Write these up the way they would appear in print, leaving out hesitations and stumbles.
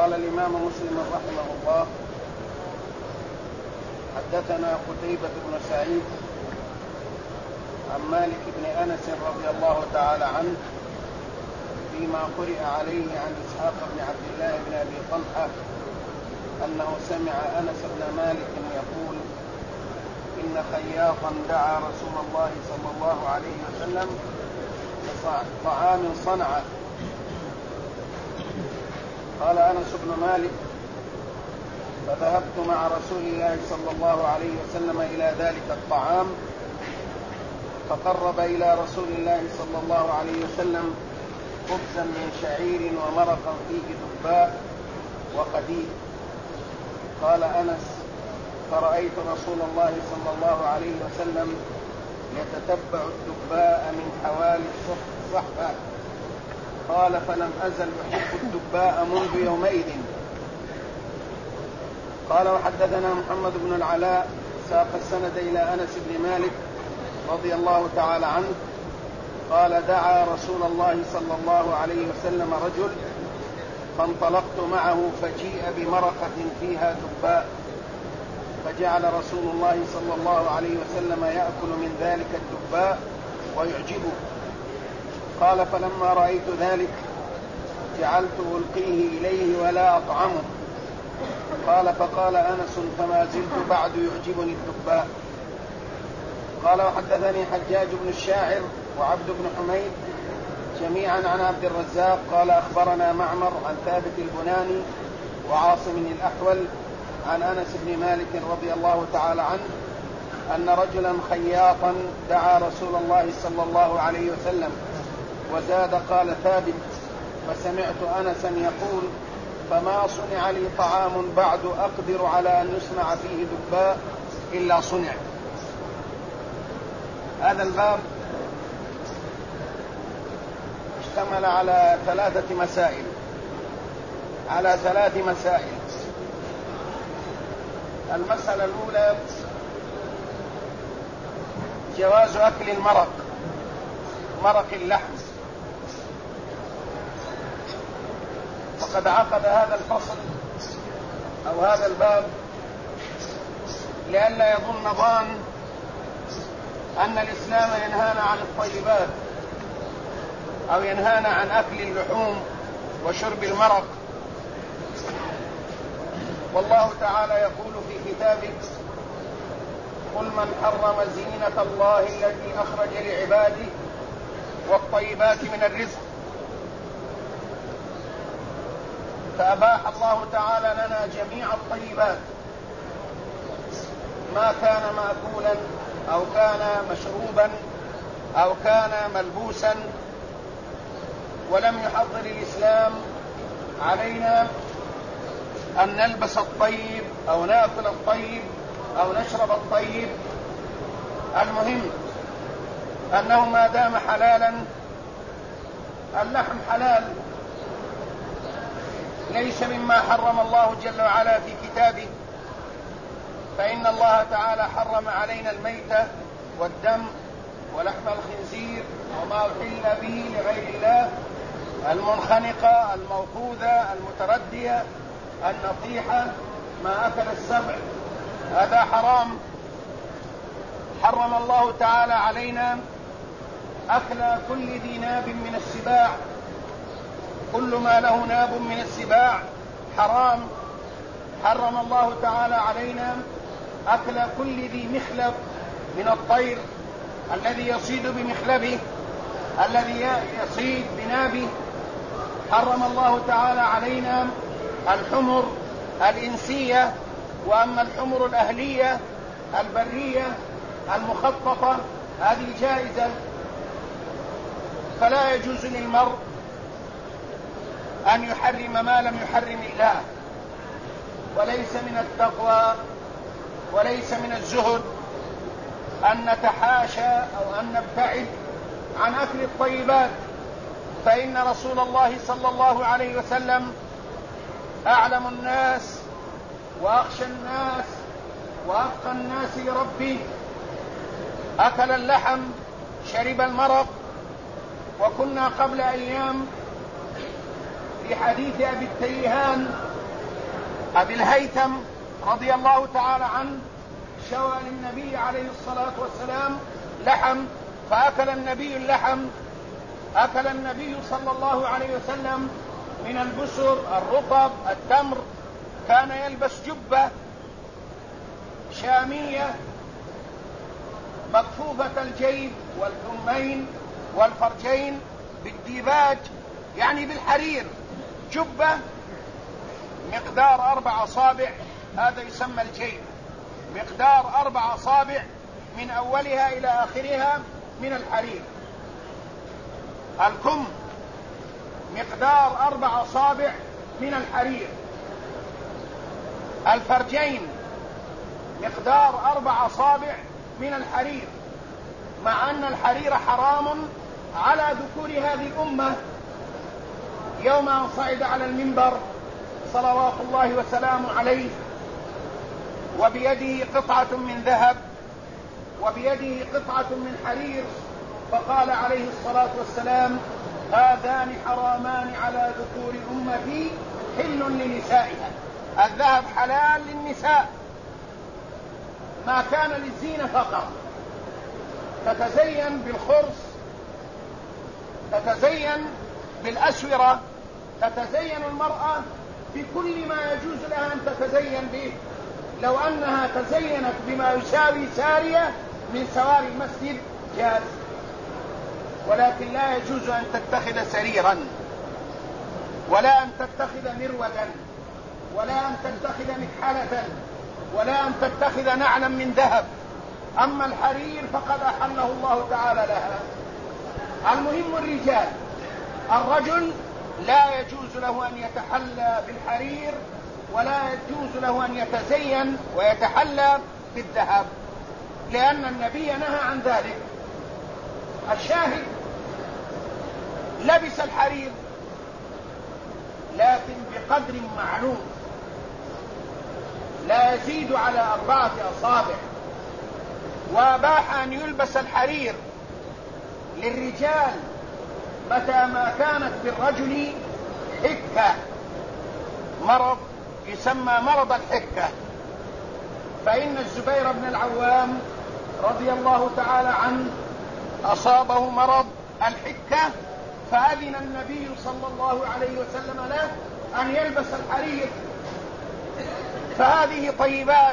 قال الإمام مسلم رحمه الله: حدثنا قتيبة بن سعيد عن مالك بن أنس رضي الله تعالى عنه فيما قرئ عليه عن إسحاق بن عبد الله بن أبي طلحة أنه سمع أنس بن مالك يقول: إن خياطا دعا رسول الله صلى الله عليه وسلم بطعام صنعه. قال أنس بن مالك: فذهبت مع رسول الله صلى الله عليه وسلم إلى ذلك الطعام، فقرب إلى رسول الله صلى الله عليه وسلم خبزا من شعير ومرقا فيه دباء وقديد. قال أنس: فرأيت رسول الله صلى الله عليه وسلم يتتبع الدباء من حوالي الصحفة. قال: فلم أزل أحب الدباء منذ يومئذ. قال: وحدثنا محمد بن العلاء ساق السند إلى أنس بن مالك رضي الله تعالى عنه قال: دعا رسول الله صلى الله عليه وسلم رجل، فانطلقت معه فجيء بمرقة فيها دباء، فجعل رسول الله صلى الله عليه وسلم يأكل من ذلك الدباء ويعجبه. قال: فلما رأيت ذلك جعلت ألقيه إليه ولا أطعمه. قال: فقال أنس: فما زلت بعد يعجبني الدباء. قال: وحدثني حجاج بن الشاعر وعبد بن حميد جميعا عن عبد الرزاق قال: أخبرنا معمر عن ثابت البناني وعاصم الأحول عن أنس بن مالك رضي الله تعالى عنه أن رجلا خياطا دعا رسول الله صلى الله عليه وسلم. وزاد قال ثابت: فسمعت أنسا يقول: فما صنع لي طعام بعد أقدر على أن يصنع فيه دباء إلا صنع. هذا الباب اشتمل على ثلاث مسائل. المسألة الأولى: جواز أكل مرق اللحم. وقد عقد هذا الفصل أو هذا الباب لئلا يظن ظان أن الإسلام ينهانا عن الطيبات أو ينهانا عن أكل اللحوم وشرب المرق. والله تعالى يقول في كتابه: قل من حرم زينة الله التي أخرج لعباده والطيبات من الرزق. فأباح الله تعالى لنا جميع الطيبات، ما كان مأكولا أو كان مشروبا أو كان ملبوسا. ولم يحضر الإسلام علينا أن نلبس الطيب أو نأكل الطيب أو نشرب الطيب. المهم أنه ما دام حلالا، اللحم حلال، ليس مما حرم الله جل وعلا في كتابه. فإن الله تعالى حرم علينا الميتة والدم ولحم الخنزير وما أحل به لغير الله، المنخنقة، الموقوذة، المتردية، النطيحة، ما أكل السبع، هذا حرام. حرم الله تعالى علينا أكل كل ذي ناب من السباع، كل ما له ناب من السباع حرام. حرم الله تعالى علينا أكل كل ذي مخلب من الطير، الذي يصيد بمخلبه، الذي يصيد بنابه. حرم الله تعالى علينا الحمر الإنسية، وأما الحمر الأهلية البرية المخططة هذه جائزة. فلا يجوز للمرء أن يحرم ما لم يحرم الله. وليس من التقوى وليس من الزهد أن نتحاشى أو أن نبتعد عن أكل الطيبات. فإن رسول الله صلى الله عليه وسلم أعلم الناس وأخشى الناس وأتقى الناس لربه أكل اللحم، شرب المرق. وكنا قبل أيام في حديث أبي التيهان أبي الهيثم رضي الله تعالى عنه شوى للنبي عليه الصلاة والسلام لحم، فأكل النبي اللحم. أكل النبي صلى الله عليه وسلم من البسر، الرطب، التمر. كان يلبس جبة شامية مكفوفة الجيب والكمين والفرجين بالديباج، يعني بالحرير، جبة مقدار 4 أصابع، هذا يسمى الجيب، مقدار 4 أصابع من أولها إلى آخرها من الحرير. الكم مقدار 4 أصابع من الحرير. الفرجين مقدار 4 أصابع من الحرير، مع أن الحرير حرام على ذكور هذه الأمة. يوم أن صعد على المنبر صلوات الله وسلامه عليه وبيده قطعة من ذهب وبيده قطعة من حرير، فقال عليه الصلاة والسلام: هذان حرامان على ذكور أمتي حل لنسائها. الذهب حلال للنساء، ما كان للزينة فقط، تتزين بالخرص، تتزين بالأسورة، تتزين المرأة بكل ما يجوز لها أن تتزين به. لو أنها تزينت بما يساوي سارية من سواري المسجد جاز، ولكن لا يجوز أن تتخذ سريرا، ولا أن تتخذ مرودا، ولا أن تتخذ مكحلة، ولا أن تتخذ نعلا من ذهب. أما الحرير فقد أحله الله تعالى لها. المهم الرجال، الرجل لا يجوز له أن يتحلى بالحرير، ولا يجوز له أن يتزين ويتحلى بالذهب، لأن النبي نهى عن ذلك. الشاهد: لبس الحرير لكن بقدر معلوم، لا يزيد على 4 أصابع. وأباح أن يلبس الحرير للرجال متى ما كانت بالرجل حكة، مرض يسمى مرض الحكة. فإن الزبير بن العوام رضي الله تعالى عنه أصابه مرض الحكة، فأذن النبي صلى الله عليه وسلم له أن يلبس الحرير. فهذه طيبات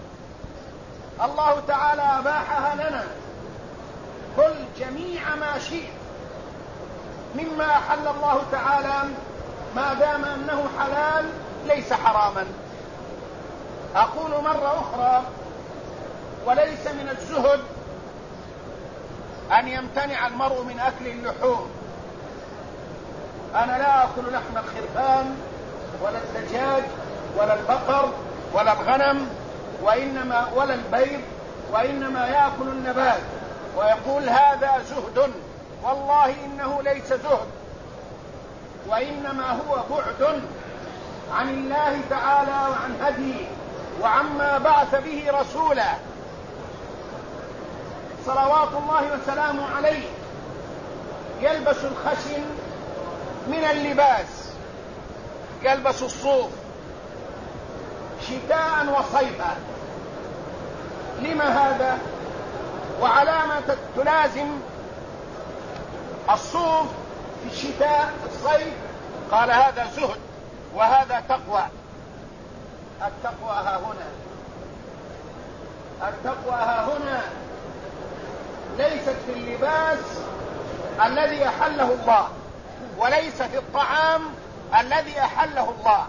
الله تعالى أباحها لنا، كل جميع ما شئت مما أحل الله تعالى ما دام أنه حلال ليس حراما. أقول مرة أخرى: وليس من الزهد أن يمتنع المرء من أكل اللحوم. أنا لا أكل لحم الخرفان ولا الدجاج ولا البقر ولا الغنم ولا البيض، وإنما يأكل النبات ويقول هذا زهد. والله إنه ليس زهد، وإنما هو بعد عن الله تعالى وعن هديه وعما بعث به رسوله صلوات الله وسلامه عليه. يلبس الخشن من اللباس، يلبس الصوف شتاء وصيفا. لما هذا؟ وعلامة تلازم الصوف في الشتاء في الصيف؟ قال هذا زهد وهذا تقوى. التقوى ها هنا، التقوى ها هنا، ليست في اللباس الذي أحله الله، وليس في الطعام الذي أحله الله.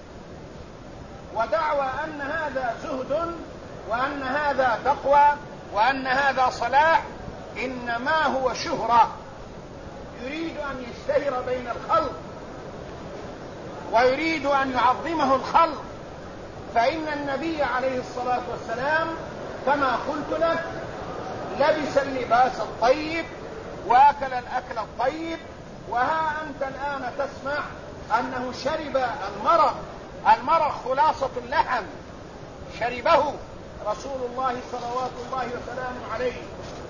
ودعوى أن هذا زهد وأن هذا تقوى وأن هذا صلاح إنما هو شهرة، يريد أن يشتهر بين الخلق ويريد أن يعظمه الخلق. فإن النبي عليه الصلاة والسلام كما قلت لك لبس اللباس الطيب وأكل الأكل الطيب، وها أنت الآن تسمع أنه شرب المرق خلاصة اللحم، شربه رسول الله صلوات الله وسلامه عليه.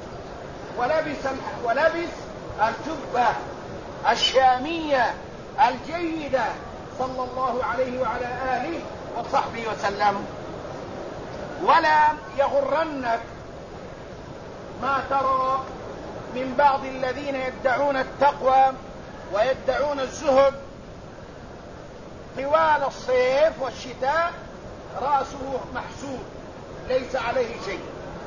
ولبس الجبة الشامية الجيدة صلى الله عليه وعلى آله وصحبه وسلم. ولا يغرنك ما ترى من بعض الذين يدعون التقوى ويدعون الزهد طوال الصيف والشتاء رأسه محسود ليس عليه شيء،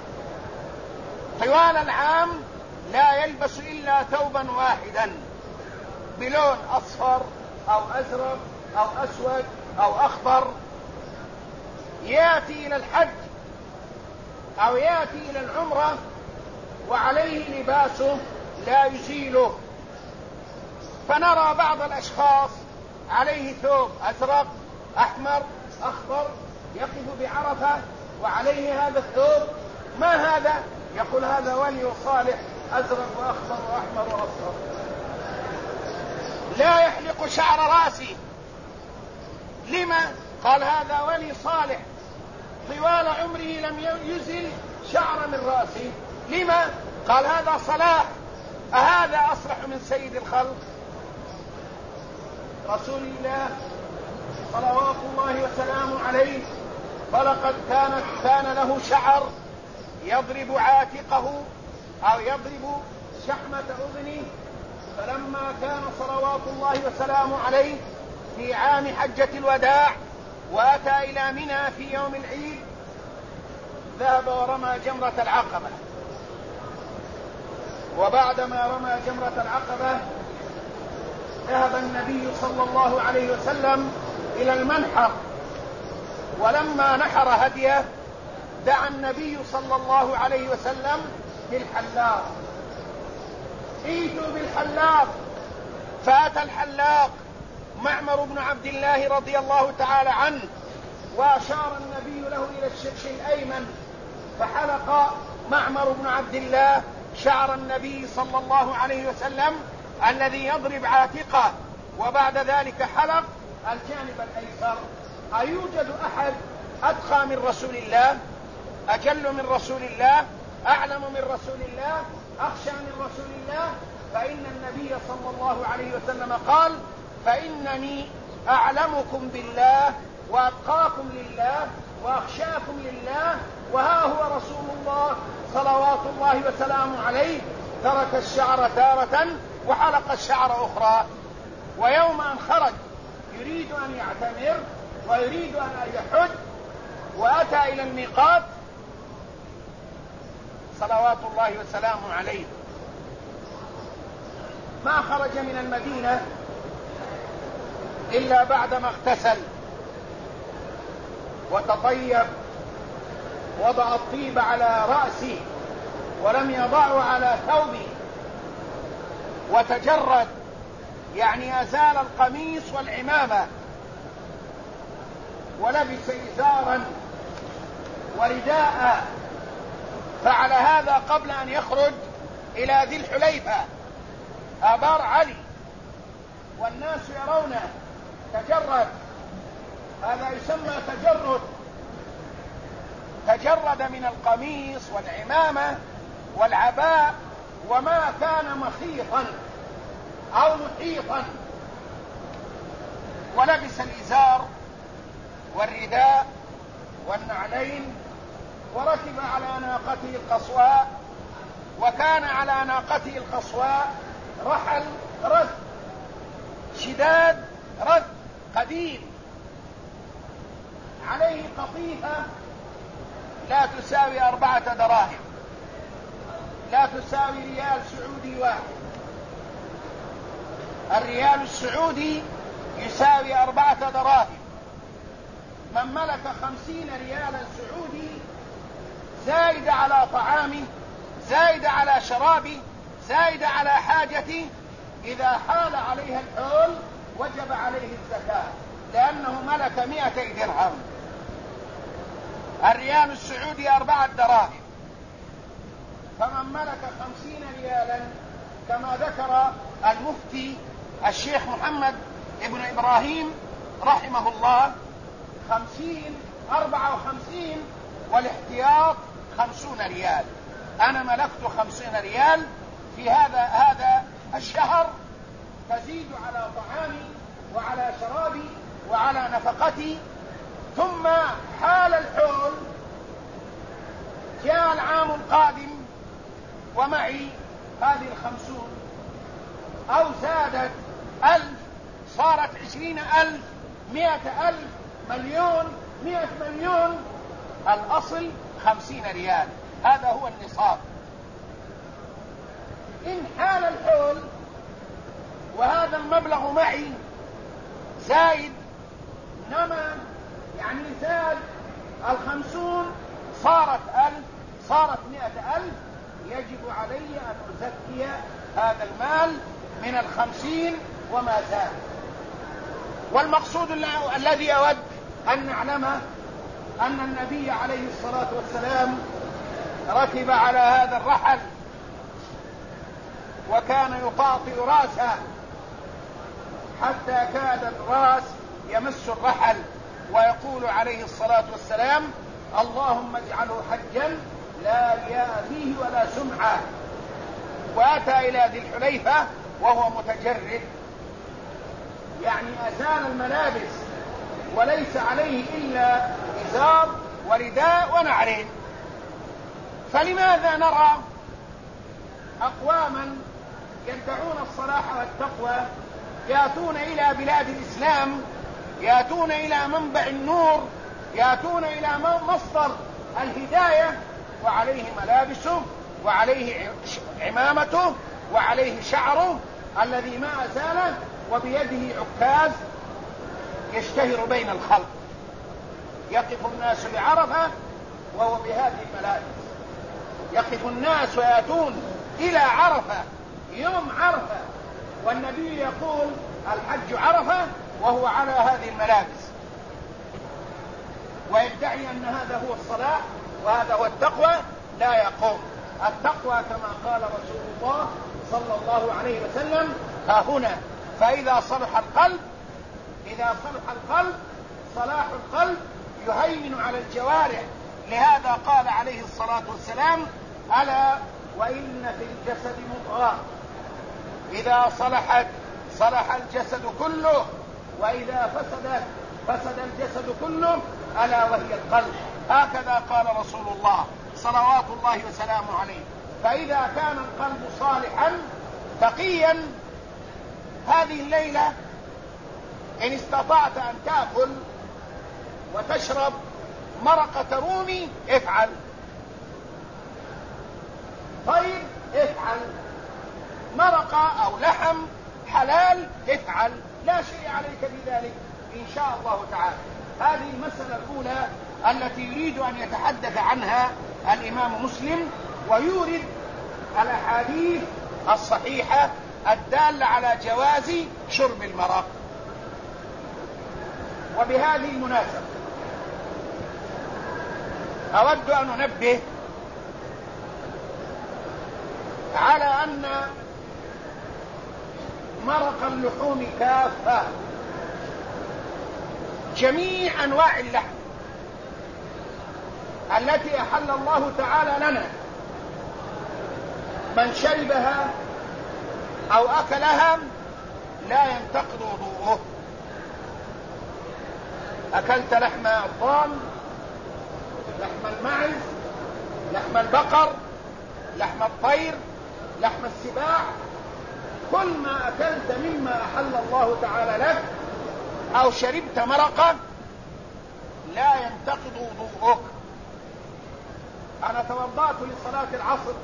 طوال العام لا يلبس إلا ثوبا واحدا بلون أصفر أو أزرق أو أسود أو أخضر، يأتي إلى الحج أو يأتي إلى العمرة وعليه لباسه لا يزيله. فنرى بعض الأشخاص عليه ثوب أزرق أحمر أخضر يقف بعرفة وعليه هذا الثوب، ما هذا؟ يقول هذا ولي صالح أزرق وأخضر وأحمر وأصفر. لا يحلق شعر رأسه، لما؟ قال هذا ولي صالح طوال عمره لم يزل شعر من رأسه، لما؟ قال هذا صلاح. أهذا أصلح من سيد الخلق رسول الله صلوات الله وسلامه عليه؟ فلقد كان له شعر يضرب عاتقه أو يضرب شحمة أذنه. فلما كان صلوات الله وسلامه عليه في عام حجة الوداع وأتى إلى منى في يوم العيد ذهب ورمى جمرة العقبة، وبعدما رمى جمرة العقبة ذهب النبي صلى الله عليه وسلم إلى المنحر، ولما نحر هديه دعا النبي صلى الله عليه وسلم بالحلاق، ائتوا بالحلاق. فأتى الحلاق معمر بن عبد الله رضي الله تعالى عنه، وأشار النبي له إلى الشق الأيمن، فحلق معمر بن عبد الله شعر النبي صلى الله عليه وسلم الذي يضرب عاتقه، وبعد ذلك حلق الجانب الأيسر. أيوجد أحد أتقى من رسول الله، أجل من رسول الله، أعلم من رسول الله، أخشى من رسول الله؟ فإن النبي صلى الله عليه وسلم قال فإنني أعلمكم بالله وأتقاكم لله وأخشاكم لله، وها هو رسول الله صلوات الله وسلامه عليه ترك الشعر تارة وحلق الشعر أخرى. ويوم أن خرج يريد أن يعتمر ويريد أن يحج وأتى إلى الميقات صلوات الله وسلامه عليه ما خرج من المدينة إلا بعدما اغتسل وتطيب، وضع الطيب على رأسه ولم يضعه على ثوبه، وتجرد يعني أزال القميص والعمامة، ولبس إزارا ورداء. فعل هذا قبل أن يخرج إلى ذي الحليفة آبار علي، والناس يرونه تجرد، هذا يسمى تجرد، تجرد من القميص والعمامة والعباء وما كان مخيطا أو محيطا، ولبس الإزار والرداء والنعلين، وركب على ناقته القصواء. وكان على ناقته القصواء رحل رث شداد رث قديم، عليه قطيفة لا تساوي 4 دراهم، لا تساوي ريال سعودي واحد. الريال السعودي يساوي 4 دراهم. من ملك 50 ريالا سعودي زايد على طعامه، زايد على شرابه، زايد على حاجته، إذا حال عليها الحول وجب عليه الزكاة، لأنه ملك 200 درهم. الريال السعودي 4 دراهم، فمن ملك 50 ريالا كما ذكر المفتي الشيخ محمد ابن إبراهيم رحمه الله 54 والاحتياط 50 ريال. أنا ملكت 50 ريال في هذا الشهر، تزيد على طعامي وعلى شرابي وعلى نفقتي ثم حال الحول، جاء العام القادم ومعي هذه 50 أو زادت 1000 صارت 20,000 100,000 مليون 100 مليون، الأصل 50 ريال، هذا هو النصاب. إن حال الحول وهذا المبلغ معي زايد نما، يعني زاد 50 صارت 1000 صارت 100,000، يجب علي أن أزكي هذا المال من 50 وما زاد. والمقصود الذي أود أن نعلمه أن النبي عليه الصلاة والسلام ركب على هذا الرحل وكان يطاطئ راسه حتى كاد الراس يمس الرحل، ويقول عليه الصلاة والسلام: اللهم اجعله حجا لا رياء فيه ولا سمعة. وأتى إلى ذي الحليفة وهو متجرد، يعني أزال الملابس وليس عليه إلا إزار ورداء ونعلين. فلماذا نرى أقواما يدعون الصلاح والتقوى يأتون إلى بلاد الإسلام، يأتون إلى منبع النور، يأتون إلى مصدر الهداية، وعليه ملابسه وعليه عمامته وعليه شعره الذي ما أزاله، وبيده عكاز يشتهر بين الخلق، يقف الناس بعرفة وهو بهذه الملابس، يقف الناس ويأتون إلى عرفة يوم عرفة والنبي يقول الحج عرفة وهو على هذه الملابس، ويدعي أن هذا هو الصلاح وهذا هو التقوى. لا يقوم. التقوى كما قال رسول الله صلى الله عليه وسلم: ها هنا. فإذا صلح القلب، إذا صلح القلب صلاح القلب يهيمن على الجوارح. لهذا قال عليه الصلاة والسلام: ألا وإن في الجسد مضغة إذا صلحت صلح الجسد كله، وإذا فسدت فسد الجسد كله، ألا وهي القلب. هكذا قال رسول الله صلوات الله وسلامه عليه. فإذا كان القلب صالحا تقيا، هذه الليلة إن استطعت أن تأكل وتشرب مرقة رومي افعل، طيب افعل، مرقة أو لحم حلال افعل، لا شيء عليك بذلك إن شاء الله تعالى. هذه المسألة الأولى التي يريد أن يتحدث عنها الإمام مسلم، ويورد الأحاديث الصحيحة الدالة على جواز شرب المرق. وبهذه المناسبة أود أن أنبه على أن مرق اللحوم كافة، جميع أنواع اللحم التي أحل الله تعالى لنا، من شربها أو أكلها لا ينتقض وضوءه. أكلت لحم الضان، لحم المعز، لحم البقر، لحم الطير، لحم السباع، كل ما أكلت مما أحل الله تعالى لك أو شربت مرقة لا ينتقض وضوءك. أنا توضأت لصلاة العصر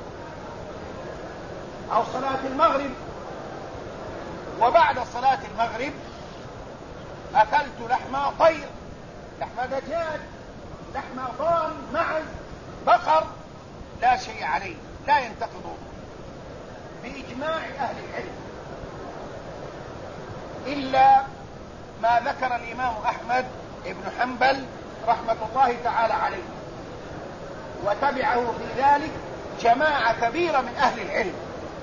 أو صلاة المغرب، وبعد صلاة المغرب أكلت لحم طير، لحم دجاج، لحم ضان، معز، بقر، لا شيء عليه، لا ينتقض وضوء بإجماع أهل العلم، إلا ما ذكر الإمام أحمد بن حنبل رحمة الله تعالى عليه، وتبعه في ذلك جماعة كبيرة من أهل العلم،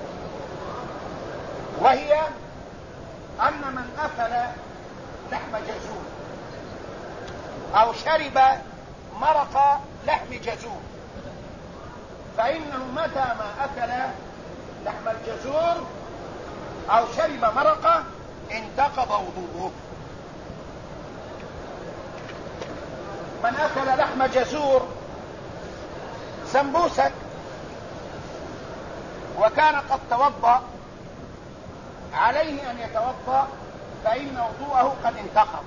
وهي أن من أكل لحم جزور أو شرب مرق لحم جزور فإنه متى ما أكل لحم الجزور أو شرب مرقة انتقض وضوءه. من أكل لحم جزور سمبوسك وكان قد توضأ عليه أن يتوضأ، فإن وضوءه قد انتقض.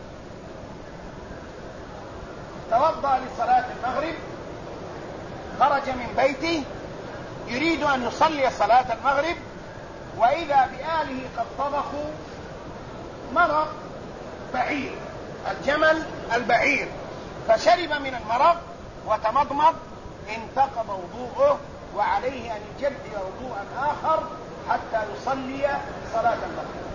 توضأ لصلاة المغرب، خرج من بيته يريد أن يصلي صلاة المغرب، وإذا بآله قد طبخوا مرق بعير، الجمل البعير، فشرب من المرق وتمضمض، انتقض وضوءه، وعليه أن يجدد وضوءا آخر حتى يصلي صلاة المغرب.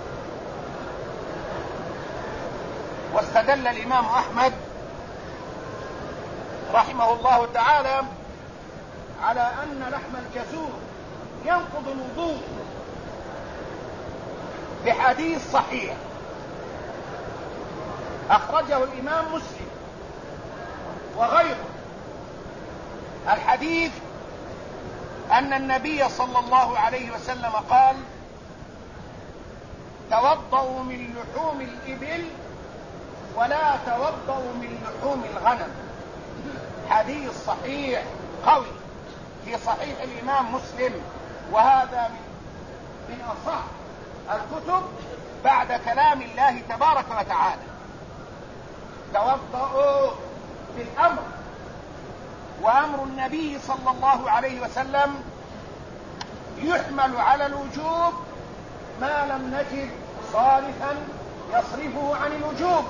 واستدل الإمام أحمد رحمه الله تعالى على أن لحم الجزور ينقض الوضوء بحديث صحيح أخرجه الإمام مسلم وغيره. الحديث أن النبي صلى الله عليه وسلم قال: توضؤوا من لحوم الإبل ولا توضؤوا من لحوم الغنم. حديث صحيح قوي في صحيح الإمام مسلم، وهذا من أصح الكتب بعد كلام الله تبارك وتعالى. توضؤوا بالأمر، وأمر النبي صلى الله عليه وسلم يحمل على الوجوب ما لم نجد صارفا يصرفه عن الوجوب.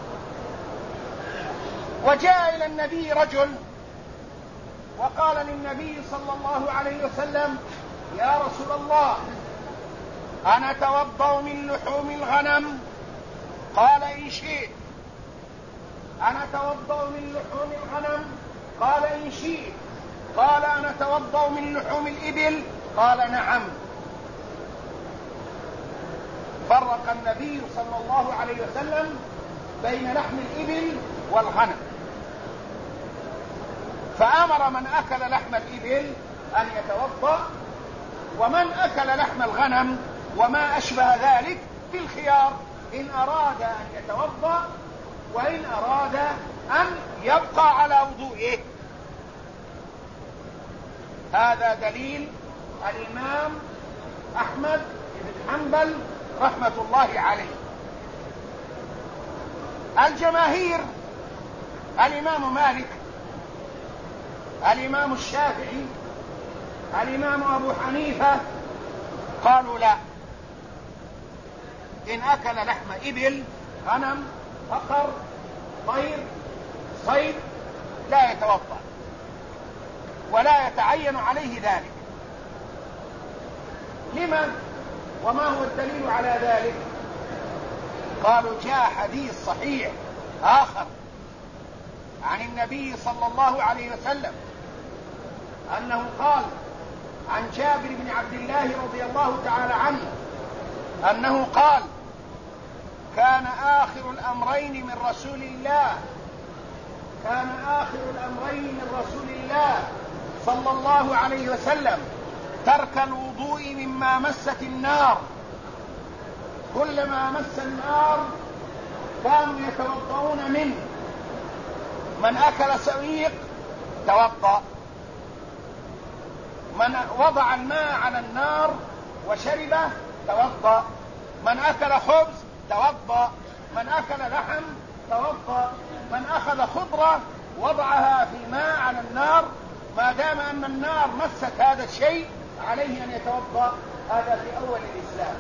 وجاء إلى النبي رجل وقال للنبي صلى الله عليه وسلم: يا رسول الله، أنا أتوضأ من لحوم الغنم. قال: إن شئت. أنا أتوضأ من لحوم الغنم. قال: إن شئت. قال: أنا أتوضأ من لحوم الإبل. قال: نعم. فرق النبي صلى الله عليه وسلم بين لحم الإبل والغنم، فأمر من أكل لحم الإبل أن يتوضأ، ومن أكل لحم الغنم وما أشبه ذلك بالخيار، إن أراد أن يتوضأ وإن أراد أن يبقى على وضوئه. هذا دليل الإمام أحمد بن حنبل رحمة الله عليه. الجماهير، الإمام مالك، الإمام الشافعي، الإمام أبو حنيفة، قالوا لا، إن أكل لحم إبل، غنم، بقر، طير، صيد لا يتوضأ ولا يتعين عليه ذلك. لمن؟ وما هو الدليل على ذلك؟ قالوا: جاء حديث صحيح آخر عن النبي صلى الله عليه وسلم أنه قال عن جابر بن عبد الله رضي الله تعالى عنه أنه قال: كان آخر الأمرين من رسول الله صلى الله عليه وسلم ترك الوضوء مما مست النار. كلما مس النار كانوا يتوضؤون منه. من أكل سويق توضأ، من وضع الماء على النار وشربه توضأ، من أكل خبز توضأ، من أكل لحم توضأ، من أخذ خضرة وضعها في ماء على النار، ما دام أن النار مست هذا الشيء عليه أن يتوضأ. هذا في أول الإسلام،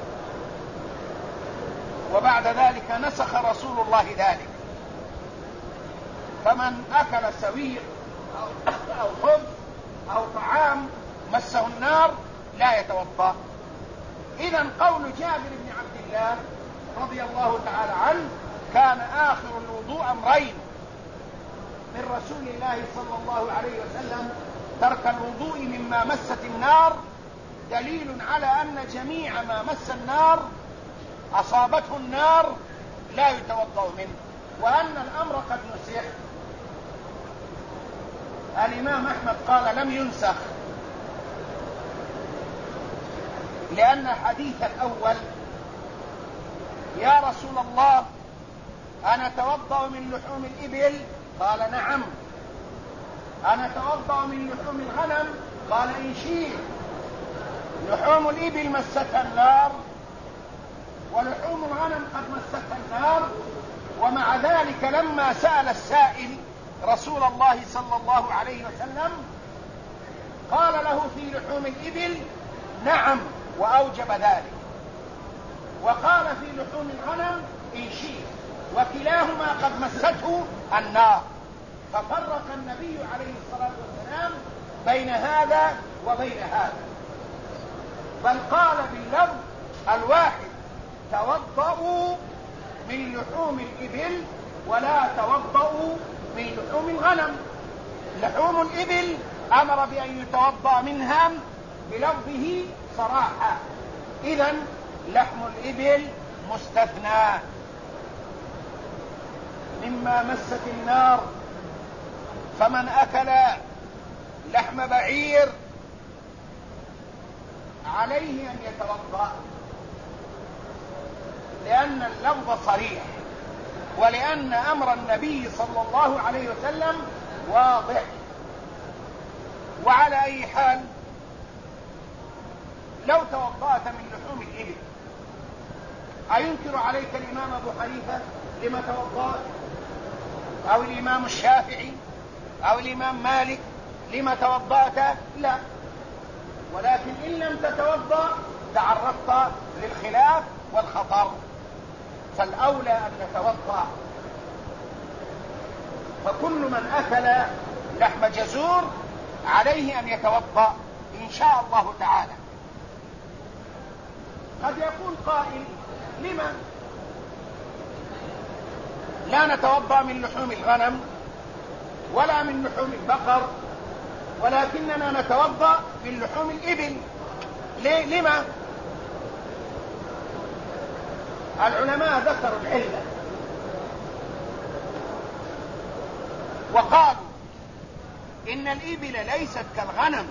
وبعد ذلك نسخ رسول الله ذلك، فمن أكل سويق أو خبز أو طعام مسه النار لا يتوضأ. إذن قول جابر بن عبد الله رضي الله تعالى عنه: كان آخر الوضوء أمرين من رسول الله صلى الله عليه وسلم ترك الوضوء مما مست النار، دليل على أن جميع ما مس النار أصابته النار لا يتوضأ منه، وأن الأمر قد نسخ. الإمام أحمد قال: لم ينسخ، لأن الحديث الأول: يا رسول الله، أنا أتوضأ من لحوم الإبل؟ قال نعم. أنا أتوضأ من لحوم الغنم؟ قال إن شئت. لحوم الإبل مستها النار ولحوم الغنم قد مستها النار، ومع ذلك لما سأل السائل رسول الله صلى الله عليه وسلم قال له في لحوم الإبل نعم وأوجب ذلك، وقال في لحوم الغنم إن شئت، وكلاهما قد مسته النار. ففرق النبي عليه الصلاة والسلام بين هذا وبين هذا، بل قال باللفظ الواحد توضؤوا من لحوم الإبل ولا توضؤوا من لحوم الغنم. لحوم الإبل أمر بأن يتوضأ منها بلفظه صراحة، إذن لحم الإبل مستثنى. مما مست النار، فمن أكل لحم بعير عليه أن يتوضأ، لأن اللفظ صريح، ولأن أمر النبي صلى الله عليه وسلم واضح. وعلى أي حال لو توضأت من لحوم الإبل أينكر عليك الإمام أبو حنيفة لما توضأت، أو الإمام الشافعي أو الإمام مالك لما توضأت؟ لا. ولكن إن لم تتوضأ تعرضت للخلاف والخطر، فالأولى أن نتوضأ. فكل من أكل لحم جزور عليه أن يتوضأ إن شاء الله تعالى. قد يقول قائل لما لا نتوضأ من لحوم الغنم ولا من لحوم البقر ولكننا نتوضأ من لحوم الإبل؟ لما؟ العلماء ذكروا العلة وقالوا إن الإبل ليست كالغنم.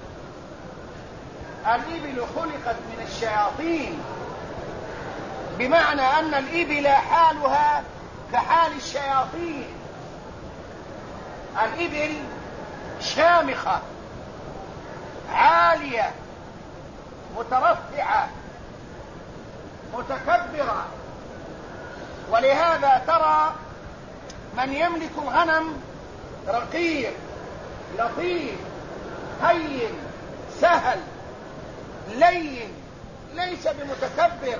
الإبل خلقت من الشياطين، بمعنى أن الإبل حالها كحال الشياطين. الإبل شامخة عالية مترفعة متكبرة، ولهذا ترى من يملك الغنم رقيق لطيف هين سهل لين، ليس بمتكبر.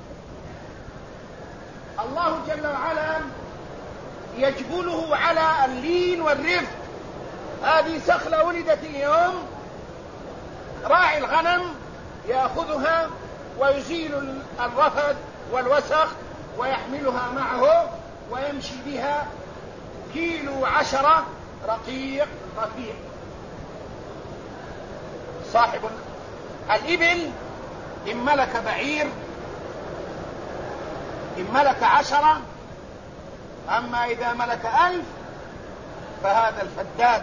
الله جل وعلا يجبله على اللين والرفق. هذه سخلة ولدت اليوم، راعي الغنم يأخذها ويزيل الرفد والوسخ ويحملها معه ويمشي بها 1.10 كيلو رقيق رفيع. صاحب الإبل إن ملك بعير إن ملك 10، أما إذا ملك 1000 فهذا الفداد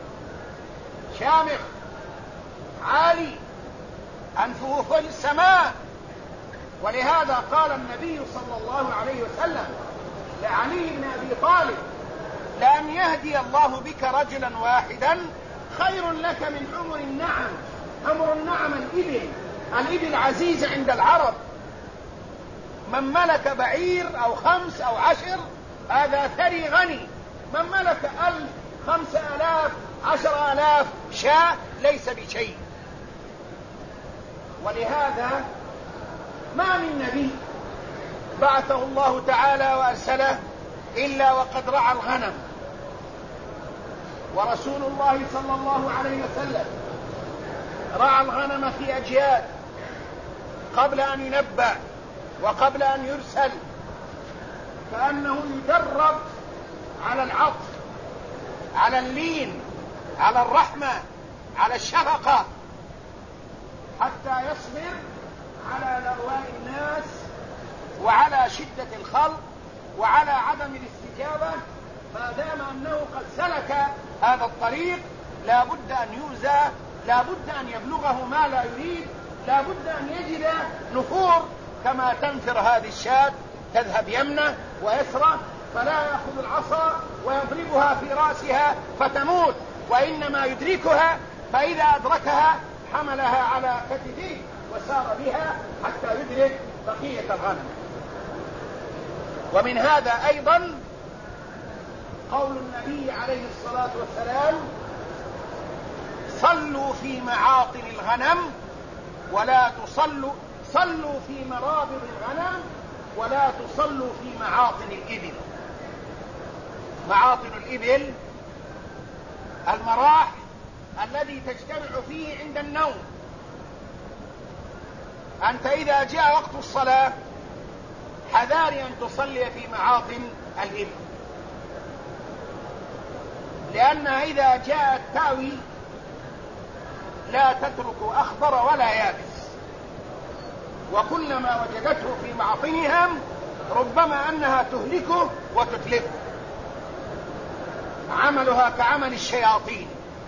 شامخ عالي أنفه في السماء. ولهذا قال النبي صلى الله عليه وسلم لعلي بن أبي طالب لأن يهدي الله بك رجلا واحدا خير لك من حمر النعم. حمر النعم الإبل عزيزة عند العرب. من ملك بعير أو 5 أو 10 هذا ثري غني. من ملك 1000 5000 10,000 شاة ليس بشيء. ولهذا ما من نبي بعثه الله تعالى وأرسله إلا وقد رعى الغنم. ورسول الله صلى الله عليه وسلم رعى الغنم في أجيال قبل أن ينبأ وقبل أن يرسل، كأنه يدرب على العطف على اللين على الرحمة على الشفقة، حتى يصبر على لأواء الناس وعلى شدة الخلق وعلى عدم الاستجابة. ما دام أنه قد سلك هذا الطريق لا بد أن يؤذى، لا بد أن يبلغه ما لا يريد، لا بد أن يجد نفور كما تنفر هذه الشاة تذهب يمنة ويسرى فلا يأخذ العصا ويضربها في رأسها فتموت، وإنما يدركها، فإذا أدركها حملها على كتفه وسار بها حتى يدرك بقية الغنم. ومن هذا أيضا قول النبي عليه الصلاة والسلام: صلوا في معاطن الغنم ولا صلوا في مرابض الغنم ولا تصلوا في معاطن الإبل. معاطن الإبل المراح الذي تجتمع فيه عند النوم. أنت إذا جاء وقت الصلاة حذاري أن تصلي في معاطن الإبل، لأنها إذا جاءت تاوي لا تترك أخضر ولا يابس، وكلما وجدته في معاطنها ربما أنها تهلكه وتتلفه. عملها كعمل الشياطين.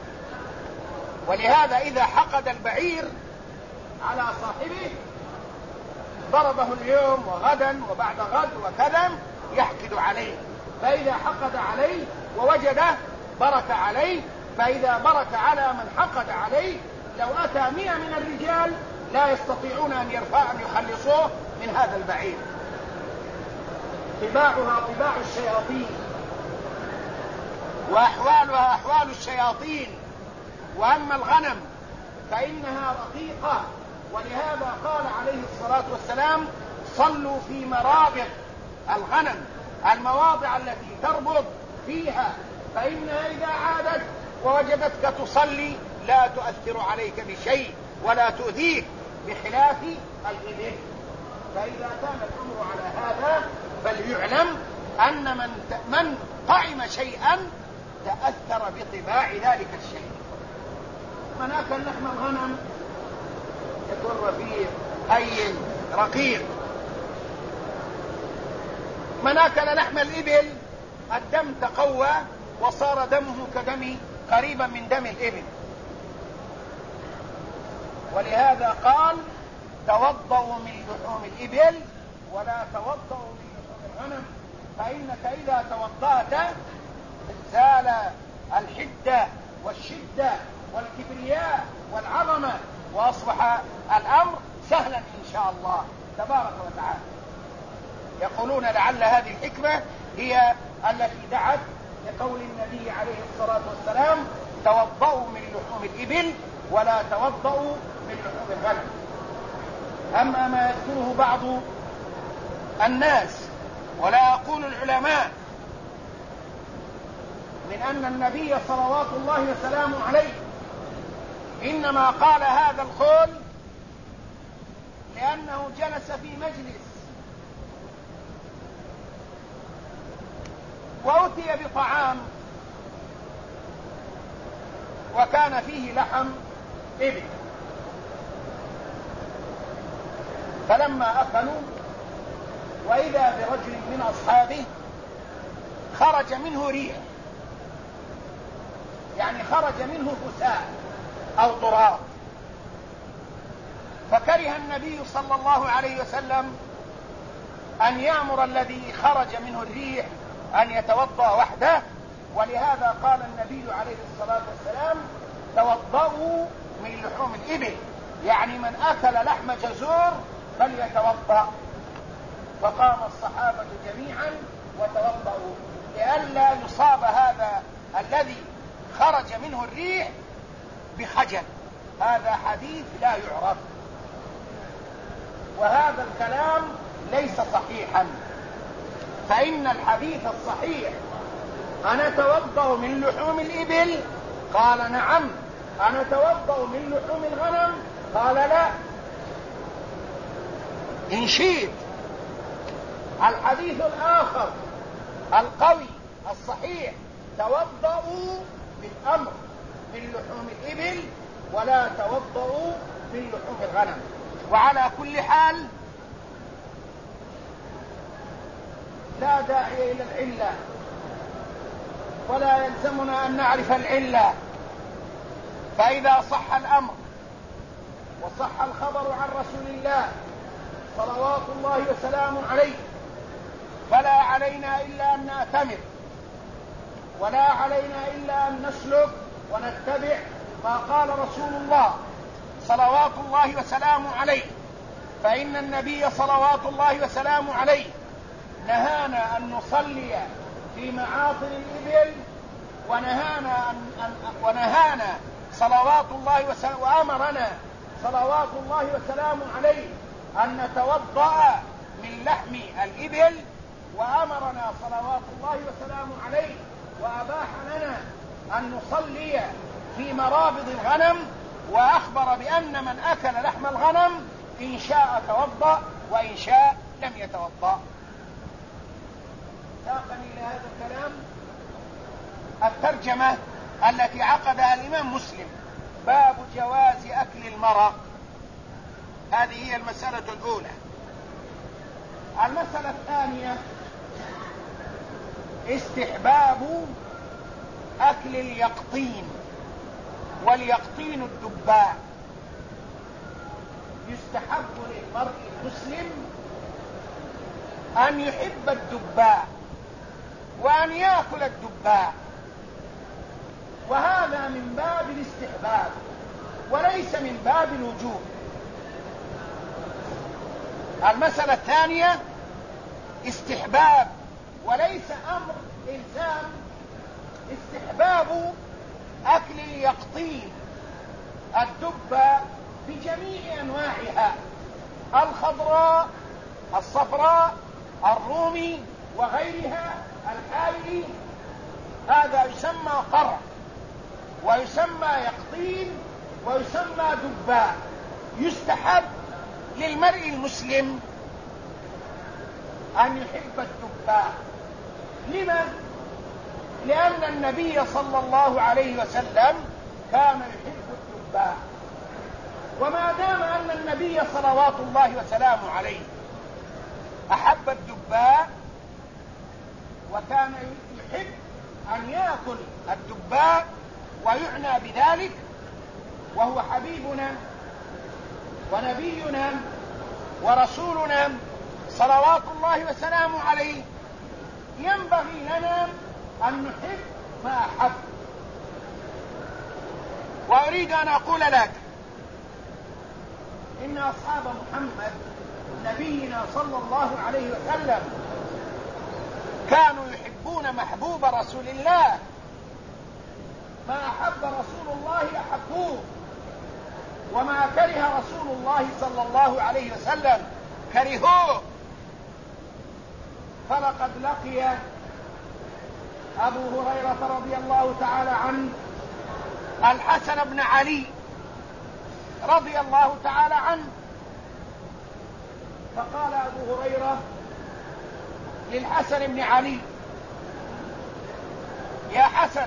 ولهذا إذا حقد البعير على صاحبه ضربه اليوم وغدا وبعد غد وكذا يحقد عليه، فإذا حقد عليه ووجده برك عليه، فإذا برك على من حقد عليه لو أتى 100 من الرجال لا يستطيعون أن يخلصوه من هذا البعير. طباعها طباع الشياطين وأحوالها أحوال الشياطين. وأما الغنم فإنها رقيقة، ولهذا قال عليه الصلاة والسلام: صلوا في مرابض الغنم، المواضع التي تربض فيها، فإنها إذا عادت ووجدتك تصلي لا تؤثر عليك بشيء ولا تؤذيك، بخلاف الإبل. فإذا كان الأمر على هذا فليعلم أن من طعم شيئا تأثر بطباع ذلك الشيء. من أكل لحم الغنم يضر فيه أي رقيق، من أكل لحم الإبل الدم تقوى وصار دمه كدم قريبا من دم الإبل. ولهذا قال: توضؤوا من لحوم الإبل ولا توضؤوا من لحوم الغنم، فإنك إذا توضأت زال الحدة والشدة والكبرياء والعظمة، وأصبح الأمر سهلا إن شاء الله تبارك وتعالى. يقولون لعل هذه الحكمة هي التي دعت لقول النبي عليه الصلاة والسلام: توضؤوا من لحوم الإبل ولا توضؤوا من لحوم الغنم. أما ما يذكره بعض الناس ولا يقول العلماء من أن النبي صلوات الله وسلامه عليه إنما قال هذا القول لأنه جلس في مجلس وأتي بطعام وكان فيه لحم إبل، فلما أكلوا وإذا برجل من أصحابه خرج منه ريح، يعني خرج منه فساء أو تراب، فكره النبي صلى الله عليه وسلم أن يأمر الذي خرج منه الريح أن يتوضأ وحده، ولهذا قال النبي عليه الصلاة والسلام: توضؤوا من لحوم الإبل، يعني من أكل لحم جزور فليتوضأ. فقام الصحابة جميعا وتوضأوا لئلا يصاب هذا الذي خرج منه الريح بخجل. هذا حديث لا يعرف، وهذا الكلام ليس صحيحا، فإن الحديث الصحيح: أنا أتوضأ من لحوم الإبل؟ قال نعم. أنا أتوضأ من لحوم الغنم؟ قال لا. إن شئت الحديث الآخر القوي الصحيح: توضأوا بالأمر من لحوم الإبل ولا توضأوا من لحوم الغنم. وعلى كل حال لا داعي إلى العلة، ولا يلزمنا أن نعرف العلة، فإذا صح الأمر وصح الخبر عن رسول الله صلوات الله وسلامه عليه فلا علينا إلا أن نأتمر، ولا علينا إلا أن نسلك ونتبع ما قال رسول الله صلوات الله وسلامه عليه. فإن النبي صلوات الله وسلامه عليه نهانا أن نصلي في معاطن الإبل، ونهانا صلوات الله وأمرنا صلوات الله وسلامه عليه أن نتوضأ من لحم الإبل، وأمرنا صلوات الله وسلامه عليه وأباح لنا أن نصلي في مرابض الغنم، وأخبر بأن من أكل لحم الغنم إن شاء توضأ وإن شاء لم يتوضأ. ساقني إلى هذا الكلام الترجمة التي عقدها الإمام مسلم: باب جواز أكل المرأة. هذه هي المسألة الأولى. المسألة الثانية: استحباب أكل اليقطين، واليقطين الدباء. يستحب للمرء المسلم أن يحب الدباء وأن يأكل الدباء، وهذا من باب الاستحباب وليس من باب الوجوب. المسألة الثانية: استحباب وليس أمر إلزام، استحباب أكل اليقطين الدباء بجميع أنواعها، الخضراء، الصفراء، الرومي وغيرها، الحائلي. هذا يسمى قرع، ويسمى يقطين، ويسمى دباء. يستحب للمرء المسلم أن يحب الدباء. لما؟ لأن النبي صلى الله عليه وسلم كان يحب الدباء، وما دام أن النبي صلوات الله وسلامه عليه أحب الدباء وكان يحب أن يأكل الدباء ويعنى بذلك، وهو حبيبنا ونبينا ورسولنا صلوات الله وسلامه عليه، ينبغي لنا أن نحب ما أحب. وأريد أن أقول لك إن أصحاب محمد نبينا صلى الله عليه وسلم كانوا يحبون محبوب رسول الله، ما أحب رسول الله أحبوه، وما كره رسول الله صلى الله عليه وسلم كرهوه. فلقد لقي أبو هريرة رضي الله تعالى عنه الحسن بن علي رضي الله تعالى عنه، فقال أبو هريرة للحسن بن علي: يا حسن،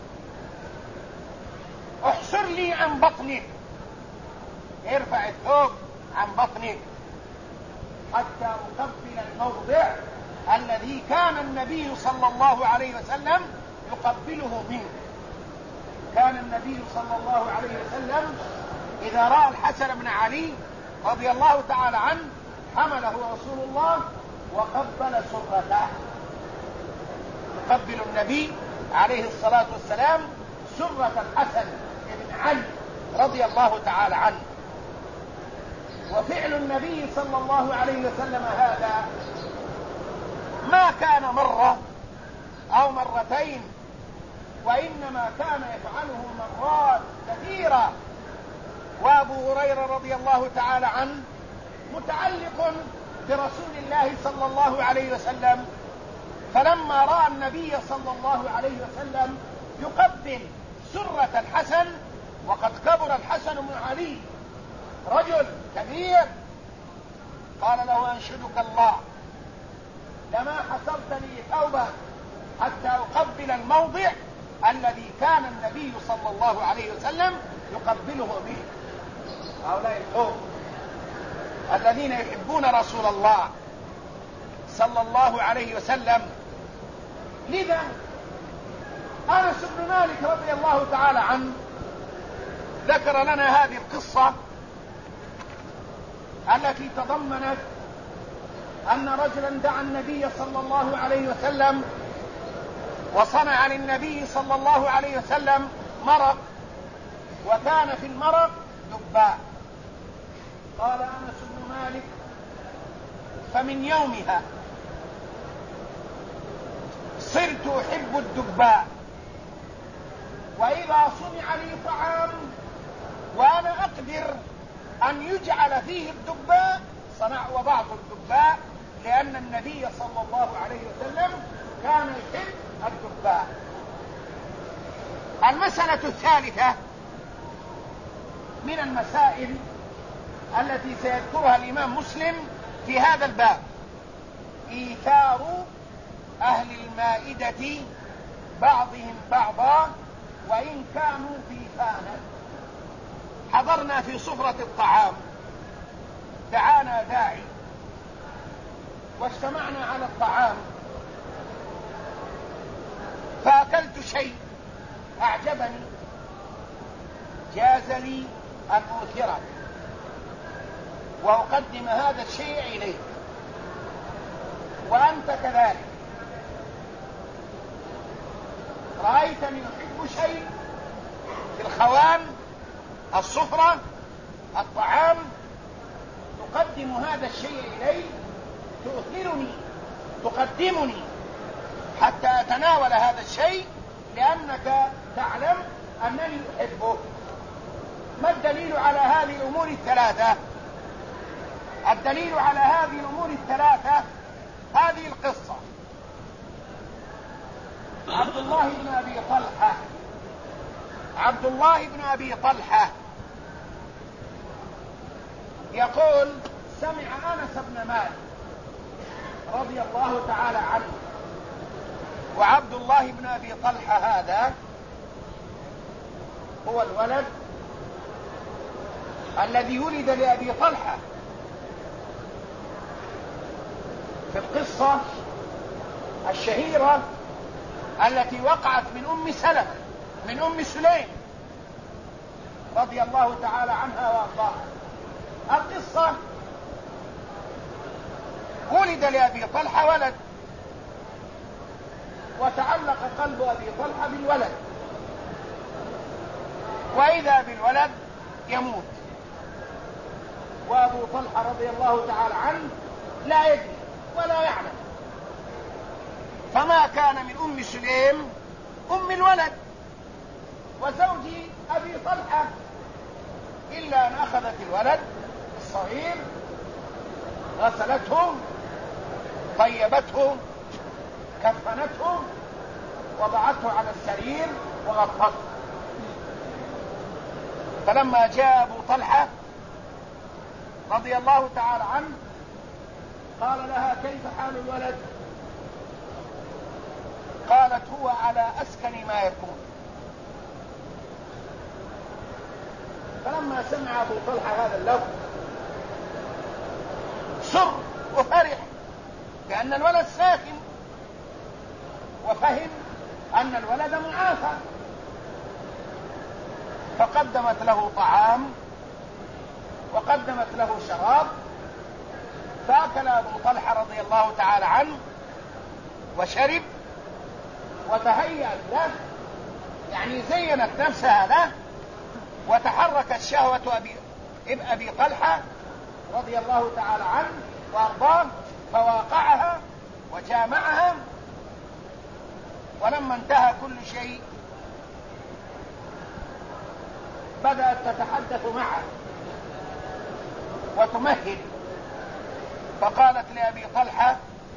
احسر لي عن بطنك، ارفع الثوب عن بطنك حتى أقبل الموضع الذي كان النبي صلى الله عليه وسلم يقبله منه. كان النبي صلى الله عليه وسلم إذا رأى الحسن بن علي رضي الله تعالى عنه حمله رسول الله وقبل سرته. يقبل النبي عليه الصلاة والسلام سرة الحسن بن علي رضي الله تعالى عنه. وفعل النبي صلى الله عليه وسلم هذا ما كان مرة أو مرتين، وإنما كان يفعله مرات كثيرة. وأبو هريرة رضي الله تعالى عنه متعلق برسول الله صلى الله عليه وسلم، فلما رأى النبي صلى الله عليه وسلم يقبل سرة الحسن، وقد كبر الحسن بن علي رجل كبير، قال له: أنشدك الله لما حسبت لي ثوبا حتى أقبل الموضع الذي كان النبي صلى الله عليه وسلم يقبله به. هؤلاء القوم الذين يحبون رسول الله صلى الله عليه وسلم. لذا أنس بن مالك رضي الله تعالى عنه ذكر لنا هذه القصة التي تضمنت أن رجلا دعا النبي صلى الله عليه وسلم وصنع للنبي صلى الله عليه وسلم مرق، وكان في المرق دباء. قال أنس بن مالك: فمن يومها صرت أحب الدباء، وإذا صنع لي طعام وأنا أقدر أن يجعل فيه الدباء وضعت الدباء، لأن النبي صلى الله عليه وسلم كان يحب الدباء. المسألة الثالثة من المسائل التي سيذكرها الإمام مسلم في هذا الباب: إيثار أهل المائدة بعضهم بعضا وإن كانوا ضيفانا. حضرنا في سفرة الطعام، دعانا داعي واجتمعنا على الطعام، فأكلت شيء أعجبني، جاز لي أن أؤثره وأقدم هذا الشيء إليه، وأنت كذلك رأيتني أحب شيء في الخوان، السفرة، الطعام، تقدم هذا الشيء إلي، تؤثرني، تقدمني حتى أتناول هذا الشيء، لأنك تعلم أنني أحبه. ما الدليل على هذه الأمور الثلاثة؟ الدليل على هذه الأمور الثلاثة هذه القصة: عبد الله بن أبي طلحة يقول: سمع أنس بن مالك رضي الله تعالى عنه، وعبد الله بن أبي طلحة هذا هو الولد الذي ولد لأبي طلحة في القصة الشهيرة التي وقعت من أم سلمة من أم سليم رضي الله تعالى عنها وأرضاها. القصة: ولد لأبي طلحة ولد، وتعلق قلب أبي طلحة بالولد، وإذا بالولد يموت، وأبو طلحة رضي الله تعالى عنه لا يدري ولا يعلم، فما كان من أم سليم أم الولد وزوج أبي طلحة إلا أن أخذت الولد الصغير، غسلته، طيبته، كفنته، وضعته على السرير وغطته. فلما جاء أبو طلحة رضي الله تعالى عنه قال لها: كيف حال الولد؟ قالت: هو على أسكن ما يكون. فلما سمع أبو طلحة هذا اللفظ سر وفرح، لأن الولد ساكن، وفهم أن الولد معافى، فقدمت له طعام وقدمت له شراب، فأكل أبو طلحة رضي الله تعالى عنه وشرب وتهيأت له، يعني زينت نفسها له، وتحركت شهوة أبي طلحة رضي الله تعالى عنه وأرضاه، فواقعها وجامعها. ولما انتهى كل شيء بدأت تتحدث معه وتمهد، فقالت لأبي طلحة: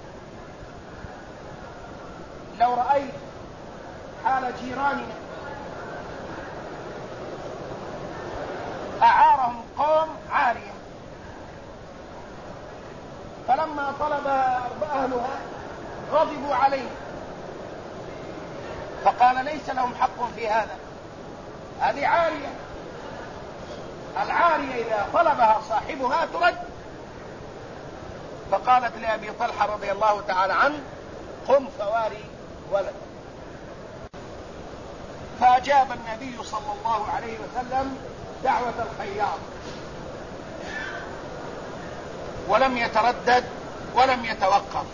لو رأيت حال جيراننا أعارهم قوم عارية، فلما طلب أهلها غضبوا عليه، فقال: ليس لهم حق في هذا، هذه عارية، العارية إذا طلبها صاحبها ترد. فقالت لأبي طلحة رضي الله تعالى عنه: قم فواري ولد. فأجاب النبي صلى الله عليه وسلم دعوة الخياط، ولم يتردد ولم يتوقف.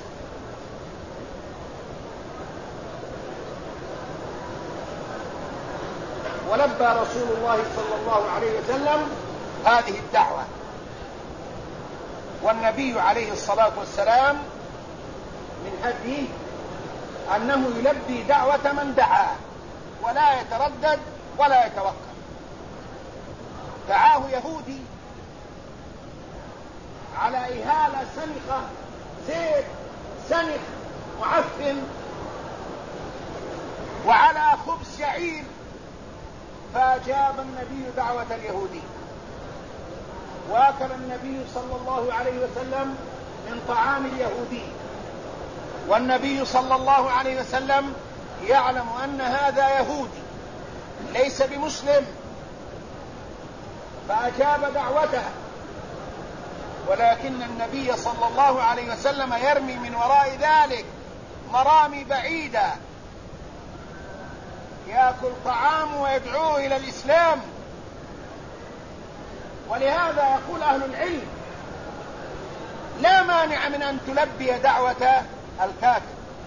ولبى رسول الله صلى الله عليه وسلم هذه الدعوة، والنبي عليه الصلاة والسلام من هديه أنه يلبي دعوة من دعاه ولا يتردد ولا يتوقف. دعاه يهودي على إهالة سنخة، زيت سنخ معفن، وعلى خبز شعير، فأجاب النبي دعوة اليهودي، وأكل النبي صلى الله عليه وسلم من طعام اليهودي، والنبي صلى الله عليه وسلم يعلم أن هذا يهودي ليس بمسلم، فأجاب دعوته. ولكن النبي صلى الله عليه وسلم يرمي من وراء ذلك مرامي بعيدة، يأكل طعام ويدعوه إلى الإسلام. ولهذا يقول أهل العلم لا مانع من أن تلبي دعوة الكافر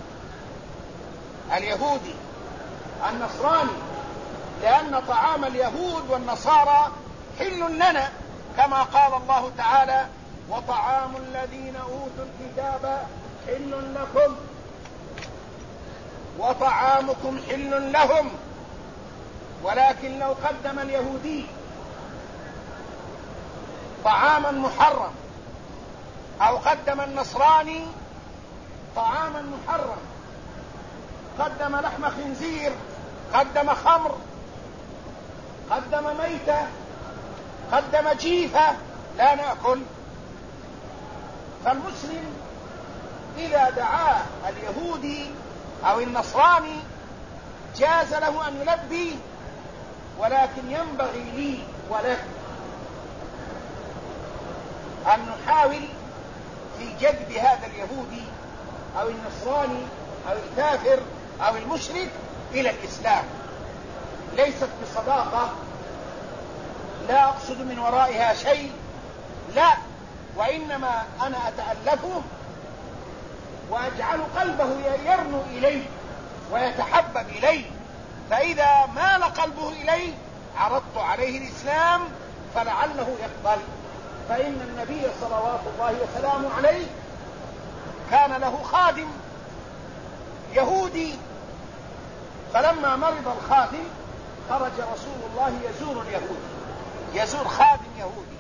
اليهودي النصراني، لأن طعام اليهود والنصارى حل لنا، كما قال الله تعالى: وطعام الذين أوتوا الكتاب حل لكم وطعامكم حل لهم. ولكن لو قدم اليهودي طعاما محرم، أو قدم النصراني طعاما محرم، قدم لحم خنزير، قدم خمر، قدم ميتة، قدم جيفة، لا نأكل. فالمسلم إذا دعاه اليهودي أو النصراني جاز له أن يلبي، ولكن ينبغي لي ولك أن نحاول في جذب هذا اليهودي أو النصراني أو الكافر أو المشرك إلى الإسلام، ليست بصداقة لا أقصد من ورائها شيء، لا، وإنما أنا أتألفه وأجعل قلبه يرنو إلي ويتحبب إلي، فإذا مال قلبه إلي عرضت عليه الإسلام فلعله يقبل. فإن النبي صلوات الله وسلامه عليه كان له خادم يهودي، فلما مرض الخادم خرج رسول الله يزور اليهودي، يزور خادم يهودي،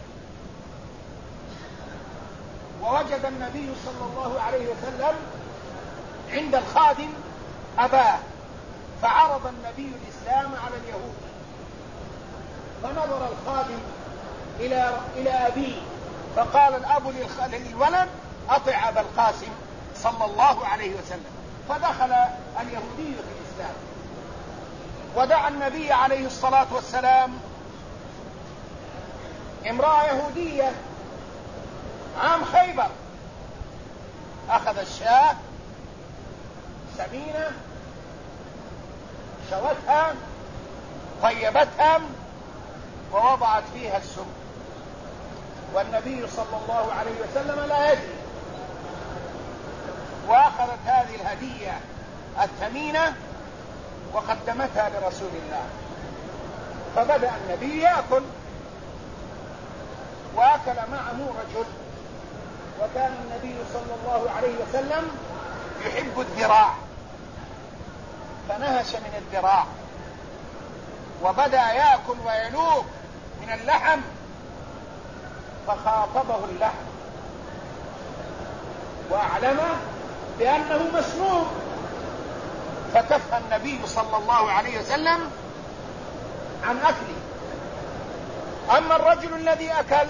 ووجد النبي صلى الله عليه وسلم عند الخادم أباه، فعرض النبي الإسلام على اليهود، فنظر الخادم إلى أبيه فقال الأب للولد: أطع أبا القاسم صلى الله عليه وسلم. فدخل اليهودي في الإسلام، ودعا النبي عليه الصلاة والسلام امرأة يهودية عام خيبر، أخذ الشاة سمينة، شوتها، طيبتها، ووضعت فيها السم، والنبي صلى الله عليه وسلم لا يدري، وأخذت هذه الهدية الثمينة وقدمتها لرسول الله، فبدأ النبي يأكل، وأكل معه رجل، وكان النبي صلى الله عليه وسلم يحب الذراع، فنهش من الذراع وبدأ يأكل ويلوك من اللحم، فخاطبه اللحم وأعلمه بأنه مسموم، فكف النبي صلى الله عليه وسلم عن أكله. أما الرجل الذي أكل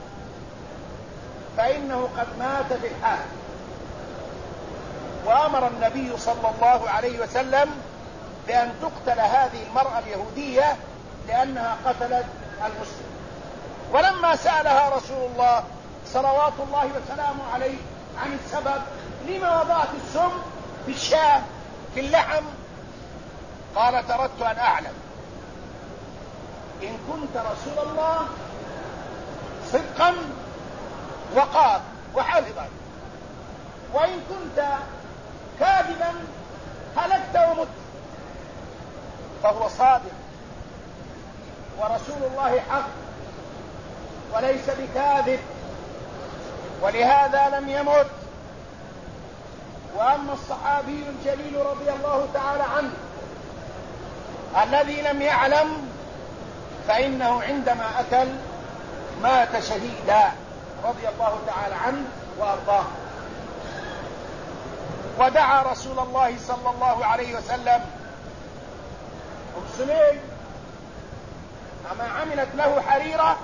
فإنه قد مات بالحال، وأمر النبي صلى الله عليه وسلم بأن تقتل هذه المرأة اليهودية لأنها قتلت المسلم. ولما سألها رسول الله صلوات الله وسلامه عليه عن السبب، لما وضعت السم في الشاة في اللحم، قالت: أردت أن أعلم إن كنت رسول الله صدقا وقال وحفظا، وإن كنت كاذبا هلكت ومت، فهو صادق، ورسول الله حق وليس بكاذب، ولهذا لم يمت. وأما الصحابي الجليل رضي الله تعالى عنه الذي لم يعلم، فإنه عندما أكل مات شهيدا رضي الله تعالى عنه وأرضاه. ودعا رسول الله صلى الله عليه وسلم أم سليم أما عملت له حريرة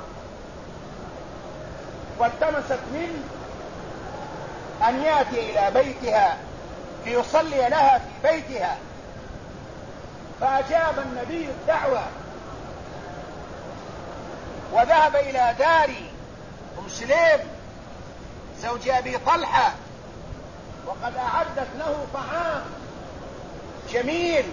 والتمست منه أن يأتي إلى بيتها ليصلي لها في بيتها، فأجاب النبي الدعوة وذهب إلى دار أم سليم زوج أبي طلحة، وقد أعدت له طعام جميل.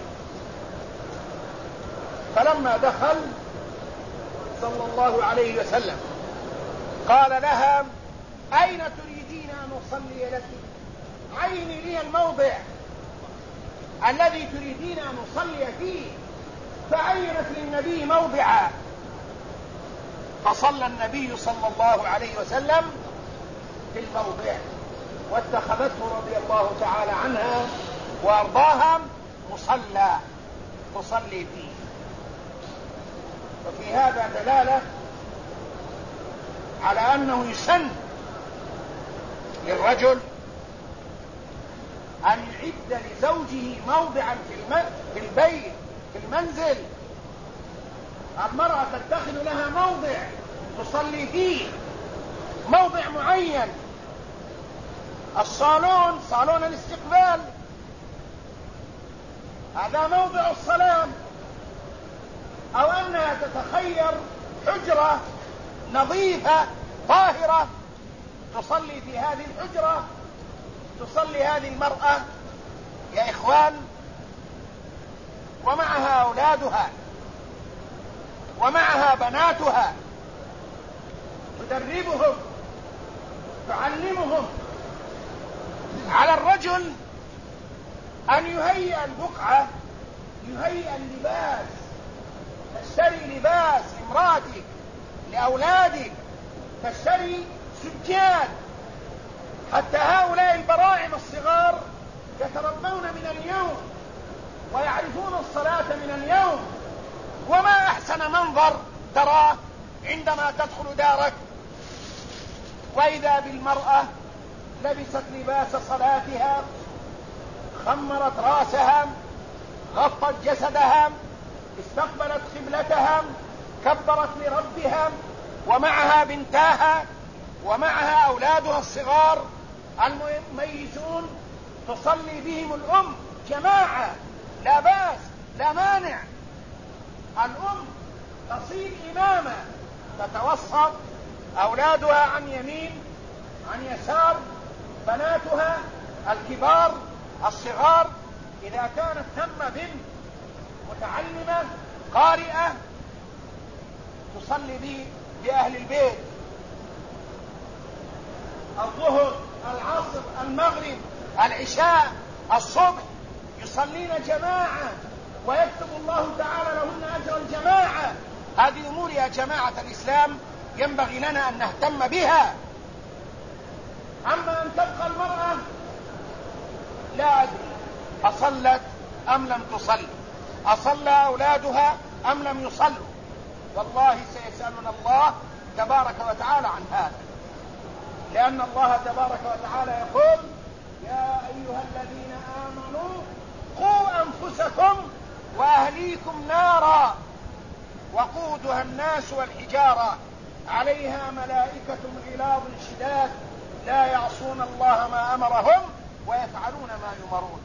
فلما دخل صلى الله عليه وسلم قال لها: أين تريدين أن أصلي لك؟ عيني لي الموضع الذي تريدين أن أصلي فيه. فعينت للنبي موضعا، فصلى النبي صلى الله عليه وسلم في الموضع، واتخذته رضي الله تعالى عنها وأرضاها مصلى تصلي فيه. وفي هذا دلالة على أنه يسن للرجل أن يعد لزوجه موضعا في البيت في المنزل. المرأة تتخذ لها موضع تصلي فيه، موضع معين. الصالون صالون الاستقبال هذا موضع الصلاة، أو أنها تتخير حجرة نظيفة طاهرة تصلي في هذه الحجرة. تصلي هذه المرأة يا إخوان ومعها أولادها ومعها بناتها، تدربهم تعلمهم. على الرجل أن يهيئ البقعة، يهيئ اللباس، تشتري لباس امرأتك لأولادك، تشتري سجاد، حتى هؤلاء البراعم الصغار يتربون من اليوم ويعرفون الصلاة من اليوم. وما أحسن منظر تراه عندما تدخل دارك وإذا بالمرأة لبست لباس صلاتها، خمرت راسها، غطت جسدها، استقبلت قبلتها، كبرت لربها، ومعها بنتاها ومعها أولادها الصغار المميزون، تصلي بهم الأم جماعة، لا بأس لا مانع. الأم تصير إمامة، تتوسط، أولادها عن يمين عن يسار، بناتها الكبار الصغار. إذا كانت ثم بنت متعلمة قارئة تصلي بأهل البيت الظهر العصر المغرب العشاء الصبح، يصلين جماعة ويكتب الله تعالى لهن أجر الجماعة. هذه أمور يا جماعة الإسلام ينبغي لنا أن نهتم بها. أما أن تبقى المرأة لا أدري أصلت أم لم تصل، أصلى أولادها أم لم يصلوا، والله سيسألنا الله تبارك وتعالى عن هذا، لأن الله تبارك وتعالى يقول: يا أيها الذين آمنوا قوا أنفسكم وأهليكم نارا وقودها الناس والحجارة عليها ملائكة غلاظ شداد لا يعصون الله ما أمرهم ويفعلون ما يؤمرون.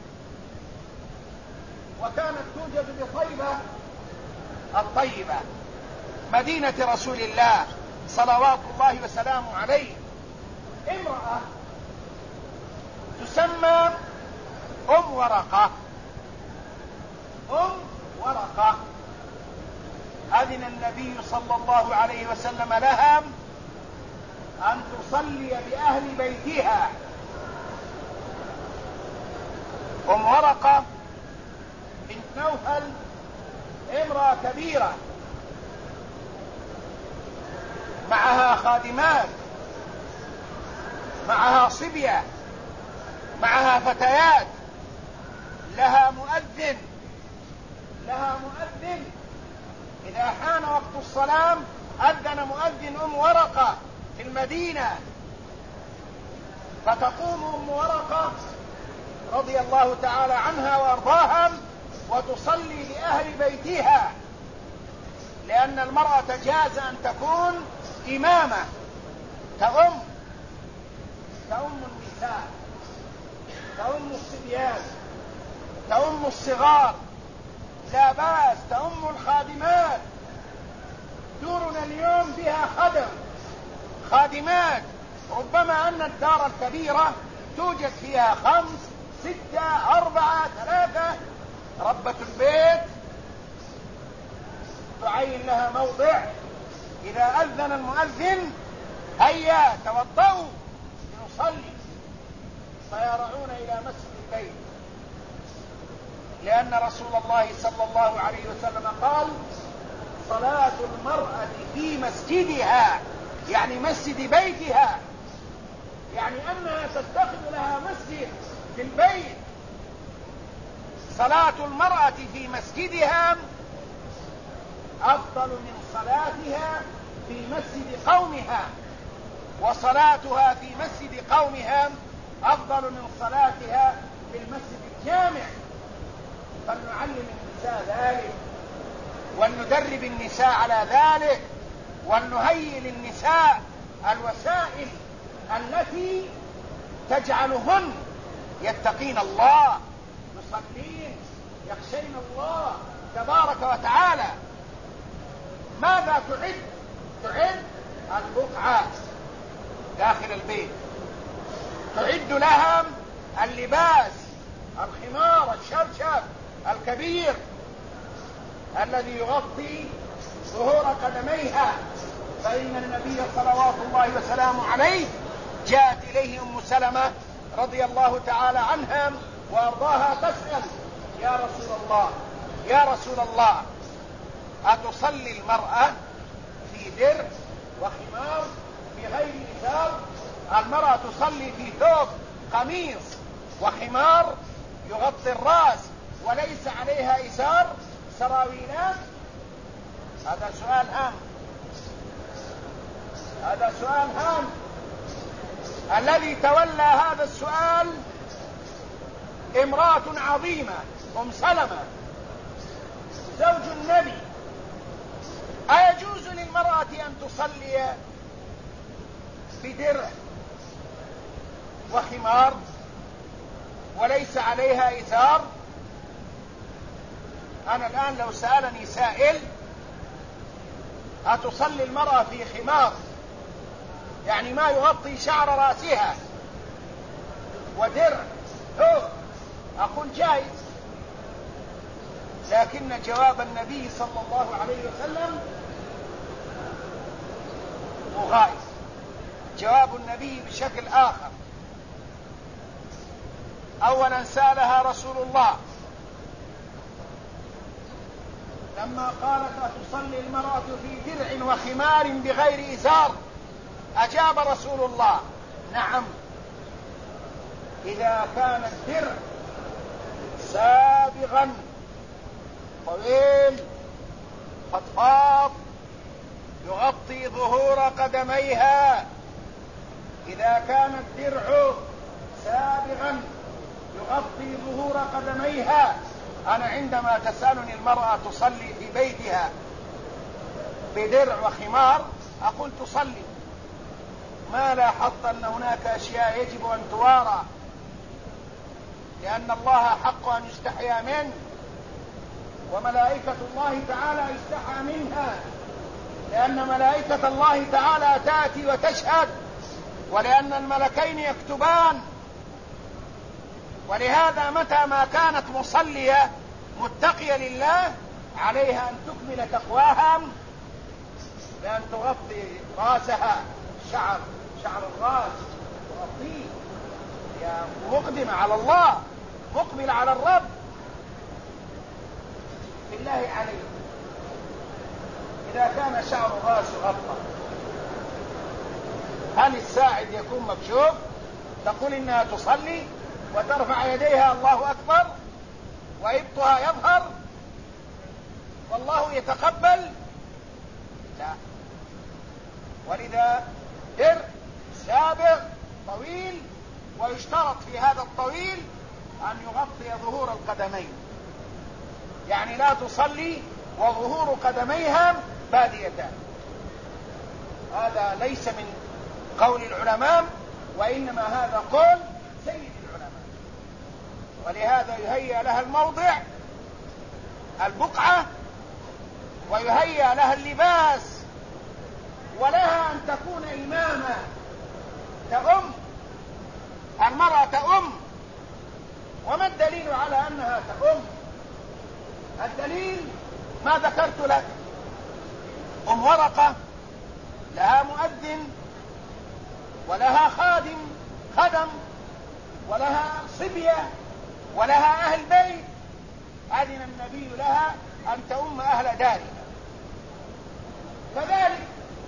وكانت توجد بطيبة الطيبة مدينة رسول الله صلوات الله وسلامه عليه امرأة تسمى أم ورقة. أم ورقة أذن النبي صلى الله عليه وسلم لها أن تصلي بأهل بيتها أم ورقة بنت نوفل امرأة كبيرة معها خادمات، معها صبية، معها فتيات، لها مؤذن إذا حان وقت الصلاة أذن مؤذن أم ورقة في المدينة، فتقوم أم ورقة رضي الله تعالى عنها وأرضاها وتصلي لأهل بيتها، لأن المرأة جاز أن تكون إمامة، تؤم النساء، تؤم الصبيان، تؤم الصغار، لا بأس، تؤم الخادمات. دورنا اليوم فيها خادمات، ربما أن الدار الكبيرة توجد فيها 5 6 4 3، ربة البيت تعين لها موضع، إذا أذن المؤذن هيا توضؤوا لنصلي، فيرعون إلى مسجد البيت، لأن رسول الله صلى الله عليه وسلم قال: صلاة المرأة في مسجدها، يعني مسجد بيتها، يعني أنها تتخذ لها مسجد في البيت. صلاة المرأة في مسجدها أفضل من صلاتها في مسجد قومها، وصلاتها في مسجد قومها أفضل من صلاتها في المسجد الجامع. فلنعلم النساء ذلك، ولندرب النساء على ذلك، ولنهيئ للنساء الوسائل التي تجعلهن يتقين الله، يصلين، يخشين الله تبارك وتعالى. ماذا تعد البقعة داخل البيت، تعد لها اللباس، الخمار الشرشف الكبير الذي يغطي ظهور قدميها، فإن النبي صلوات الله وسلامه عليه جاءت إليه أم سلمة رضي الله تعالى عنها وأرضاها تسأل: يا رسول الله أتصلي المرأة في درع وخمار بغير إزار؟ المرأة تصلي في ثوب قميص وخمار يغطي الرأس وليس عليها إزار، سراويلات؟ هذا سؤال هام. الذي تولى هذا السؤال امرأة عظيمة، أم سلمة زوج النبي. أيجوز للمرأة أن تصلي بدرع وخمار وليس عليها إزار؟ أنا الآن لو سألني سائل: أتصلي المرأة في خمار، يعني ما يغطي شعر رأسها، ودرع أقول جائز، لكن جواب النبي صلى الله عليه وسلم مغاير. جواب النبي بشكل آخر. أولا سألها رسول الله لما قالت: أتصلي المرأة في درع وخمار بغير إزار؟ أجاب رسول الله: نعم، إذا كان الدرع سابغا طويل فضفاض يغطي ظهور قدميها. إذا كان الدرع سابغا يغطي ظهور قدميها. أنا عندما تسألني المرأة تصلي في بيتها بدرع وخمار أقول تصلي، ما لاحظت أن هناك أشياء يجب أن توارى، لأن الله حق أن يستحيا منه، وملائكة الله تعالى يستحى منها، لأن ملائكة الله تعالى تأتي وتشهد، ولأن الملكين يكتبان. ولهذا متى ما كانت مصلية متقية لله عليها أن تكمل تقواها بأن تغطي رأسها، شعر الرأس تغطيه، يا مقدمة على الله، مقبل على الرب، بالله عليك إذا كان شعر راسه غطى هل الساعد يكون مكشوف؟ تقول إنها تصلي وترفع يديها الله أكبر وإبطها يظهر والله يتقبل؟ لا. ولذا درع سابغ طويل، ويشترط في هذا الطويل أن يغطي ظهور القدمين، يعني لا تصلي وظهور قدميها باديتان. هذا ليس من قول العلماء، وإنما هذا قول سيد العلماء. ولهذا يهيأ لها الموضع البقعة، ويهيأ لها اللباس، ولها أن تكون إمامة تأم، المرأة تأم. وما الدليل على أنها تأم؟ الدليل ما ذكرت لك، أم ورقة لها مؤذن ولها خدم ولها صبية ولها أهل بيت، أذن النبي لها أن تؤم أهل دارها. كذلك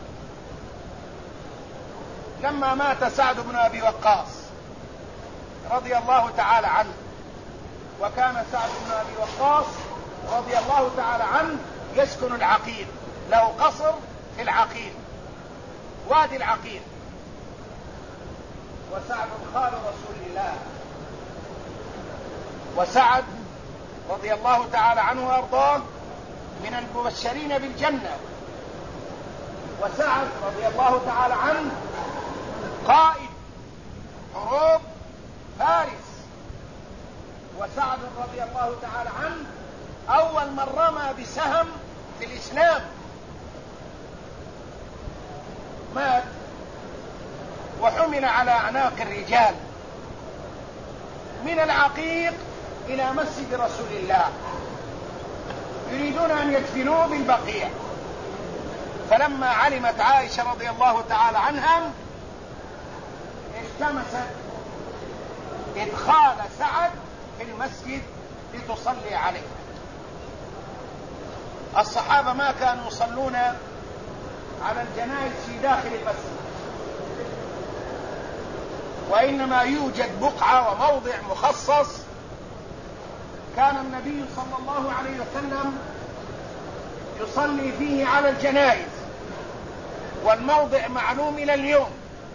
لما مات سعد بن أبي وقاص رضي الله تعالى عنه، وكان سعد بن أبي وقاص رضي الله تعالى عنه يسكن العقيل، له قصر في العقيل، وادي العقيل، وسعد خال رسول الله. وسعد رضي الله تعالى عنه وارضاه من المبشرين بالجنة. وسعد رضي الله تعالى عنه قائد حروب فارس. وسعد رضي الله تعالى عنه أول من رمى بسهم في الإسلام، مات وحمل على أعناق الرجال من العقيق إلى مسجد رسول الله، يريدون أن يدفنوه بالبقيع. فلما علمت عائشة رضي الله تعالى عنها التمست إدخال سعد في المسجد لتصلي عليه. الصحابة ما كانوا يصلون على الجنائز في داخل المسجد، وإنما يوجد بقعة وموضع مخصص كان النبي صلى الله عليه وسلم يصلي فيه على الجنائز، والموضع معلوم إلى اليوم.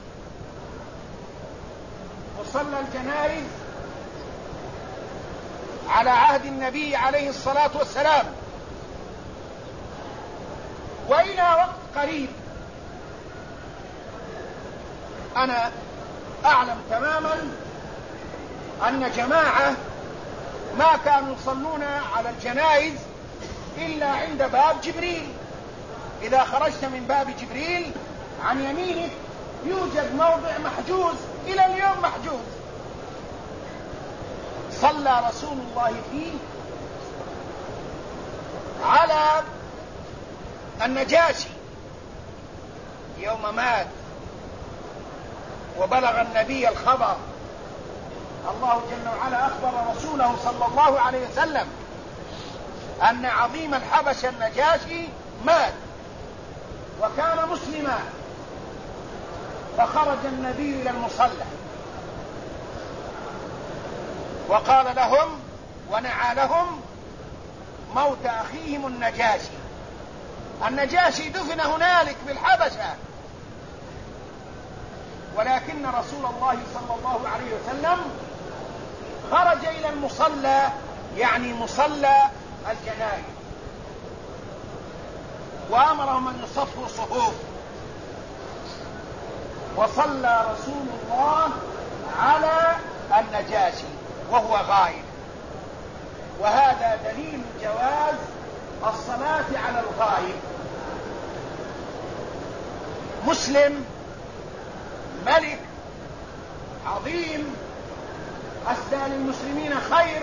وصلى الجنائز على عهد النبي عليه الصلاة والسلام، وإلى وقت قريب أنا أعلم تماما أن جماعة ما كانوا يصلون على الجنائز إلا عند باب جبريل. إذا خرجت من باب جبريل عن يمينك يوجد موضع محجوز، إلى اليوم محجوز، صلى رسول الله فيه على النجاشي يوم مات وبلغ النبي الخبر. الله جل وعلا أخبر رسوله صلى الله عليه وسلم أن عظيم الحبشة النجاشي مات وكان مسلما، فخرج النبي إلى المصلى وقال لهم ونعى لهم موت أخيهم النجاشي. النجاشي دفن هنالك بالحبشة، ولكن رسول الله صلى الله عليه وسلم خرج إلى المصلى، يعني مصلى الجنائز، وأمرهم أن يصفوا صفوف، وصلى رسول الله على النجاشي وهو غائب. وهذا دليل جواز الصلاة على الغائب. مسلم ملك عظيم أسدى للمسلمين خير.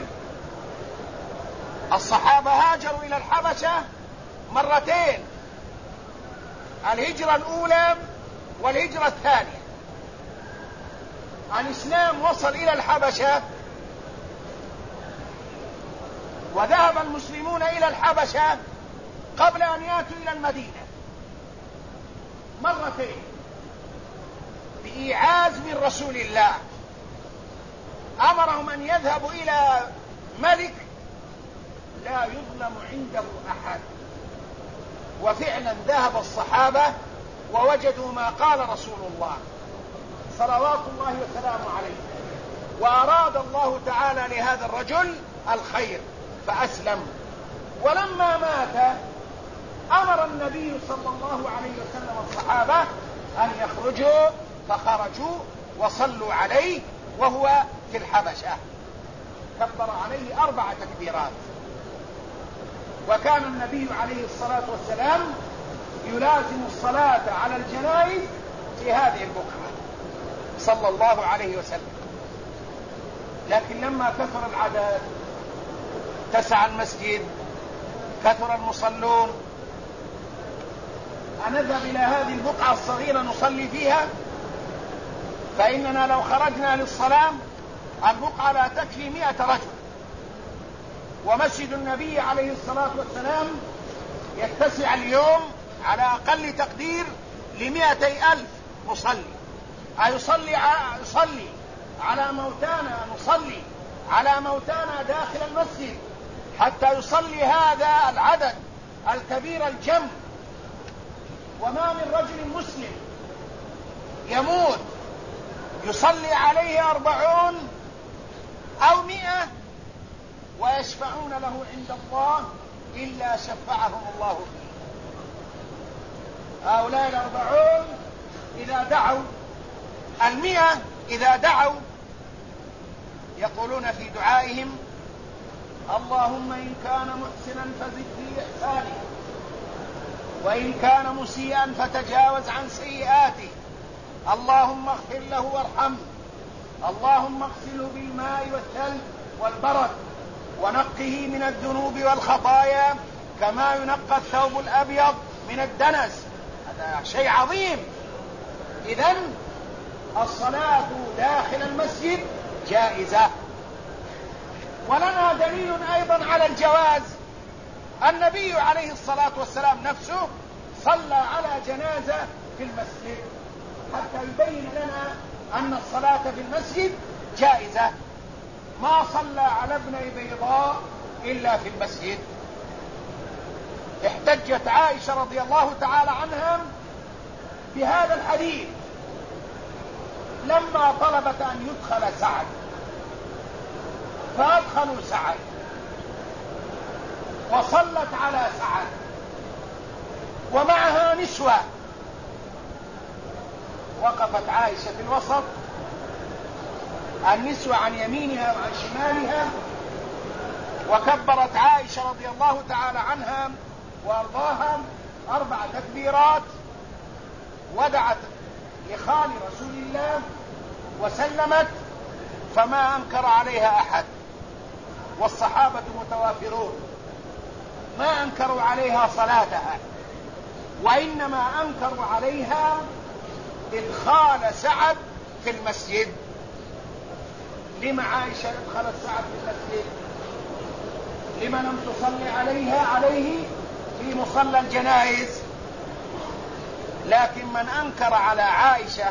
الصحابة هاجروا إلى الحبشة مرتين، الهجرة الأولى والهجرة الثانية. الإسلام وصل إلى الحبشة وذهب المسلمون إلى الحبشة قبل أن يأتوا إلى المدينة مرتين بإيعاز من رسول الله، أمرهم أن يذهبوا إلى ملك لا يظلم عنده أحد، وفعلا ذهب الصحابة ووجدوا ما قال رسول الله صلوات الله وسلامه عليه، وأراد الله تعالى لهذا الرجل الخير فأسلم. ولما مات أمر النبي صلى الله عليه وسلم الصحابة أن يخرجوا، فخرجوا وصلوا عليه وهو في الحبشة، كبر عليه 4 تكبيرات. وكان النبي عليه الصلاة والسلام يلازم الصلاة على الجنائز في هذه البقعة صلى الله عليه وسلم. لكن لما كثر العدد، اتسع المسجد، كثر المصلون، أنذهب إلى هذه البقعة الصغيرة نصلي فيها؟ فإننا لو خرجنا للصلاة البقعة لا تكفي 100 رجل، ومسجد النبي عليه الصلاة والسلام يتسع اليوم على أقل تقدير ل200,000 مصلي. يصلي على موتانا، نصلي على موتانا داخل المسجد حتى يصلي هذا العدد الكبير الجم. وما من رجل مسلم يموت يصلي عليه 40 أو 100 ويشفعون له عند الله إلا شفعهم الله فيه. هؤلاء 40 إذا دعوا، 100 إذا دعوا يقولون في دعائهم: اللهم إن كان محسنا فزد في إحسانه، وإن كان مسيئا فتجاوز عن سيئاته، اللهم اغفر له وارحمه، اللهم اغسله بالماء والثلج والبرد ونقه من الذنوب والخطايا كما ينقى الثوب الأبيض من الدنس. هذا شيء عظيم. إذن الصلاة داخل المسجد جائزة. ولنا دليل أيضا على الجواز. النبي عليه الصلاة والسلام نفسه صلى على جنازة في المسجد حتى يبين لنا أن الصلاة في المسجد جائزة. ما صلى على ابني بيضاء إلا في المسجد. احتجت عائشة رضي الله تعالى عنها بهذا الحديث لما طلبت أن يدخل سعد، فأدخلوا سعد وصلت على سعد ومعها نسوة. وقفت عائشة في الوسط، النسوة عن يمينها وعن شمالها، وكبرت عائشة رضي الله تعالى عنها وارضاها 4 تكبيرات، ودعت لخال رسول الله وسلمت، فما أنكر عليها أحد، والصحابة متوافرون ما أنكروا عليها صلاتها، وإنما أنكروا عليها إدخال سعد في المسجد. لما عائشة ادخلت سعد في المسجد؟ لما لم تصلي عليه في مصلى الجنائز؟ لكن من أنكر على عائشة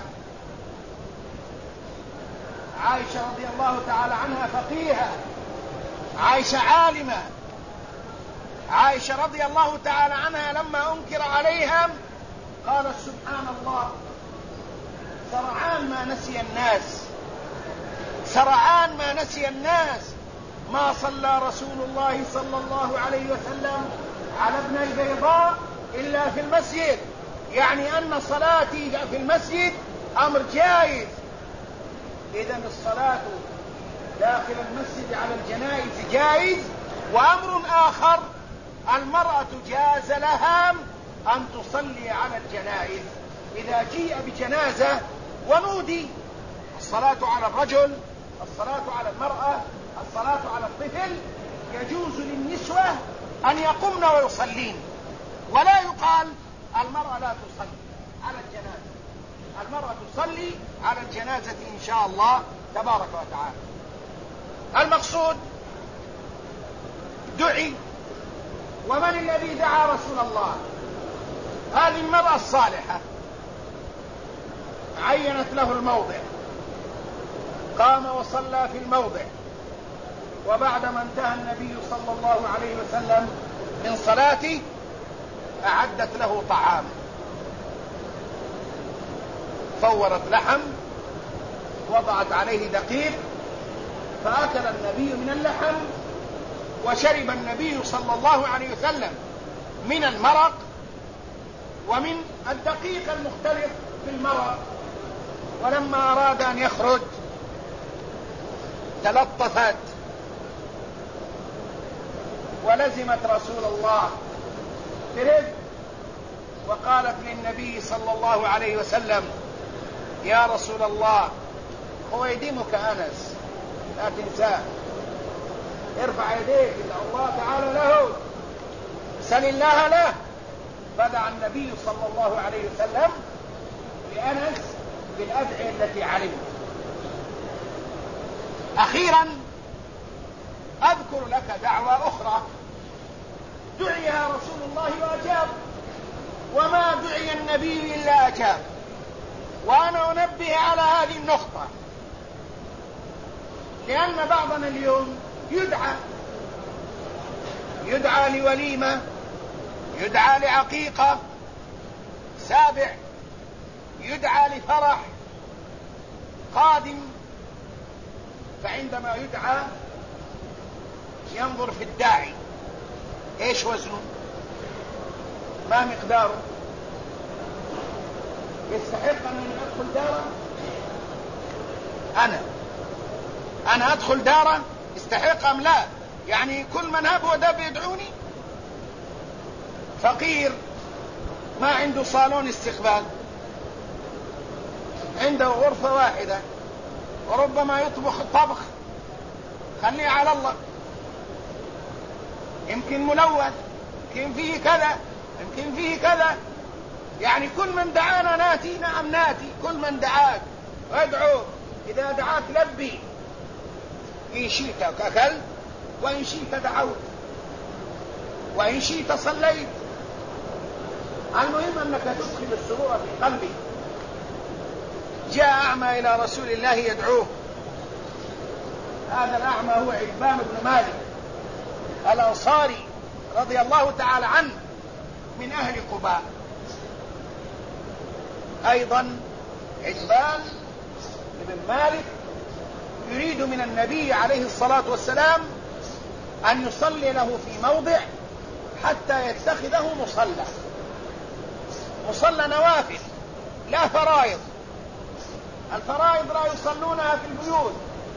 رضي الله تعالى عنها فقيهة، عائشة عالمة، عائشة رضي الله تعالى عنها لما أنكر عليها قالت: سبحان الله، سرعان ما نسي الناس، سرعان ما نسي الناس ما صلى رسول الله صلى الله عليه وسلم على ابني البيضاء إلا في المسجد، يعني أن صلاتي في المسجد أمر جائز. إذن الصلاة داخل المسجد على الجنائز جائز. وأمر آخر، المرأة جاز لها أن تصلي على الجنائز. إذا جيء بجنازة ونودي الصلاة على الرجل، الصلاة على المرأة، الصلاة على الطفل، يجوز للنسوة أن يقمن ويصلين، ولا يقال المرأة لا تصلي على الجنازة. المرأة تصلي على الجنازة إن شاء الله تبارك وتعالى. المقصود دعي. ومن الذي دعا رسول الله؟ هذه المرأة الصالحة عينت له الموضع، قام وصلى في الموضع، وبعدما انتهى النبي صلى الله عليه وسلم من صلاته أعدت له طعام، فورت لحم، وضعت عليه دقيق، فأكل النبي من اللحم، وشرب النبي صلى الله عليه وسلم من المرق ومن الدقيق المختلف في المرق. ولما أراد أن يخرج تلطفت ولزمت رسول الله برفق، وقالت للنبي صلى الله عليه وسلم: يا رسول الله، هو يديمك أنس، لا تنساه، ارفع يديك إلى الله تعالى له، سل الله له. فدعا النبي صلى الله عليه وسلم لأنس بالأدعية التي علمت. أخيرا أذكر لك دعوة أخرى دعيها رسول الله وأجاب، وما دعي النبي إلا أجاب. وأنا أنبه على هذه النقطة، لأن بعضنا اليوم يدعى لوليمة، يدعى لعقيقة، سابع، يدعى لفرح قادم، فعندما يدعى ينظر في الداعي ايش وزنه، ما مقداره، يستحق ان ادخل داره، انا ادخل داره يستحق ام لا؟ يعني كل من هب ودب يدعوني. فقير ما عنده صالون استقبال، عنده غرفة واحدة، وربما يطبخ طبخ خليه على الله، يمكن ملوث، يمكن فيه كذا، يمكن فيه كذا. يعني كل من دعانا ناتي، نعم ناتي، كل من دعاك وادعو، إذا دعاك لبي، إن شئت أكلت، وإن شئت دعوت، وإن شئت صليت. المهم أنك تدخل السرور في قلبي. جاء أعمى إلى رسول الله يدعوه. هذا الأعمى هو عتبان بن مالك الأنصاري رضي الله تعالى عنه، من أهل قباء. أيضا عتبان بن مالك يريد من النبي عليه الصلاة والسلام أن يصلي له في موضع حتى يتخذه مصلى نوافل لا فرائض. الفرائض لا يصلونها في البيوت،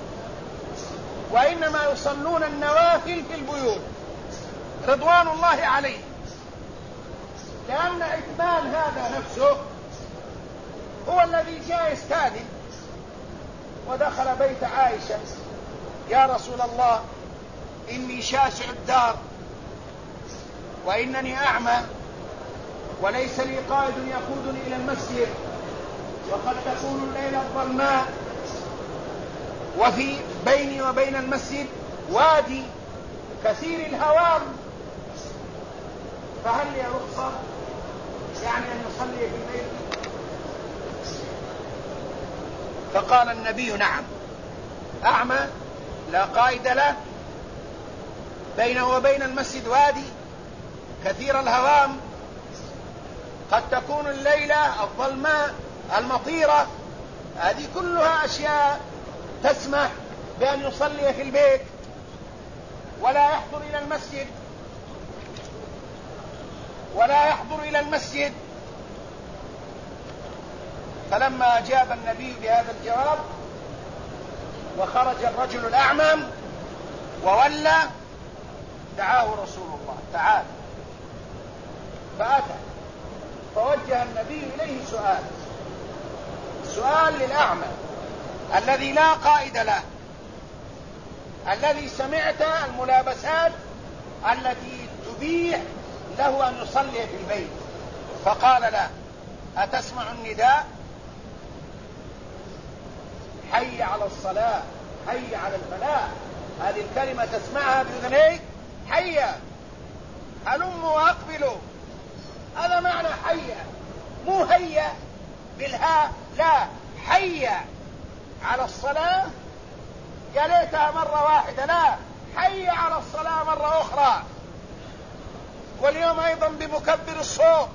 وإنما يصلون النوافل في البيوت رضوان الله عليه. لأن عتبان هذا نفسه هو الذي جاء يستأذن ودخل بيت عائشة: يا رسول الله، إني شاسع الدار، وإنني أعمى، وليس لي قائد يقودني إلى المسجد، وقد تكون الليلة الظلماء، وفي بيني وبين المسجد وادي كثير الهوام، فهل لي رخصة يعني أن نصلي في البيت؟ فقال النبي: نعم، أعمى لا قائد له، بينه وبين المسجد وادي كثير الهوام، قد تكون الليلة الظلماء المطيرة، هذه كلها أشياء تسمح بأن يصلي في البيت ولا يحضر إلى المسجد. فلما أجاب النبي بهذا الجواب وخرج الرجل الأعمى وولى، دعاه رسول الله: تعال. فأتى، فوجه النبي إليه سؤال للأعمى الذي لا قائد له، الذي سمعت الملابسات التي تبيح له أن يصلي في البيت. فقال له: أتسمع النداء؟ حي على الصلاة، حي على الفلاح، هذه الكلمة تسمعها بأذنيك؟ حيا، هلموا وأقبلوا، هذا معنى حيا، مو هيا بالهاء، لا، حيا على الصلاة، يا ليتها مرة واحدة، لا، حي على الصلاة مرة أخرى. واليوم أيضا بمكبر الصوت،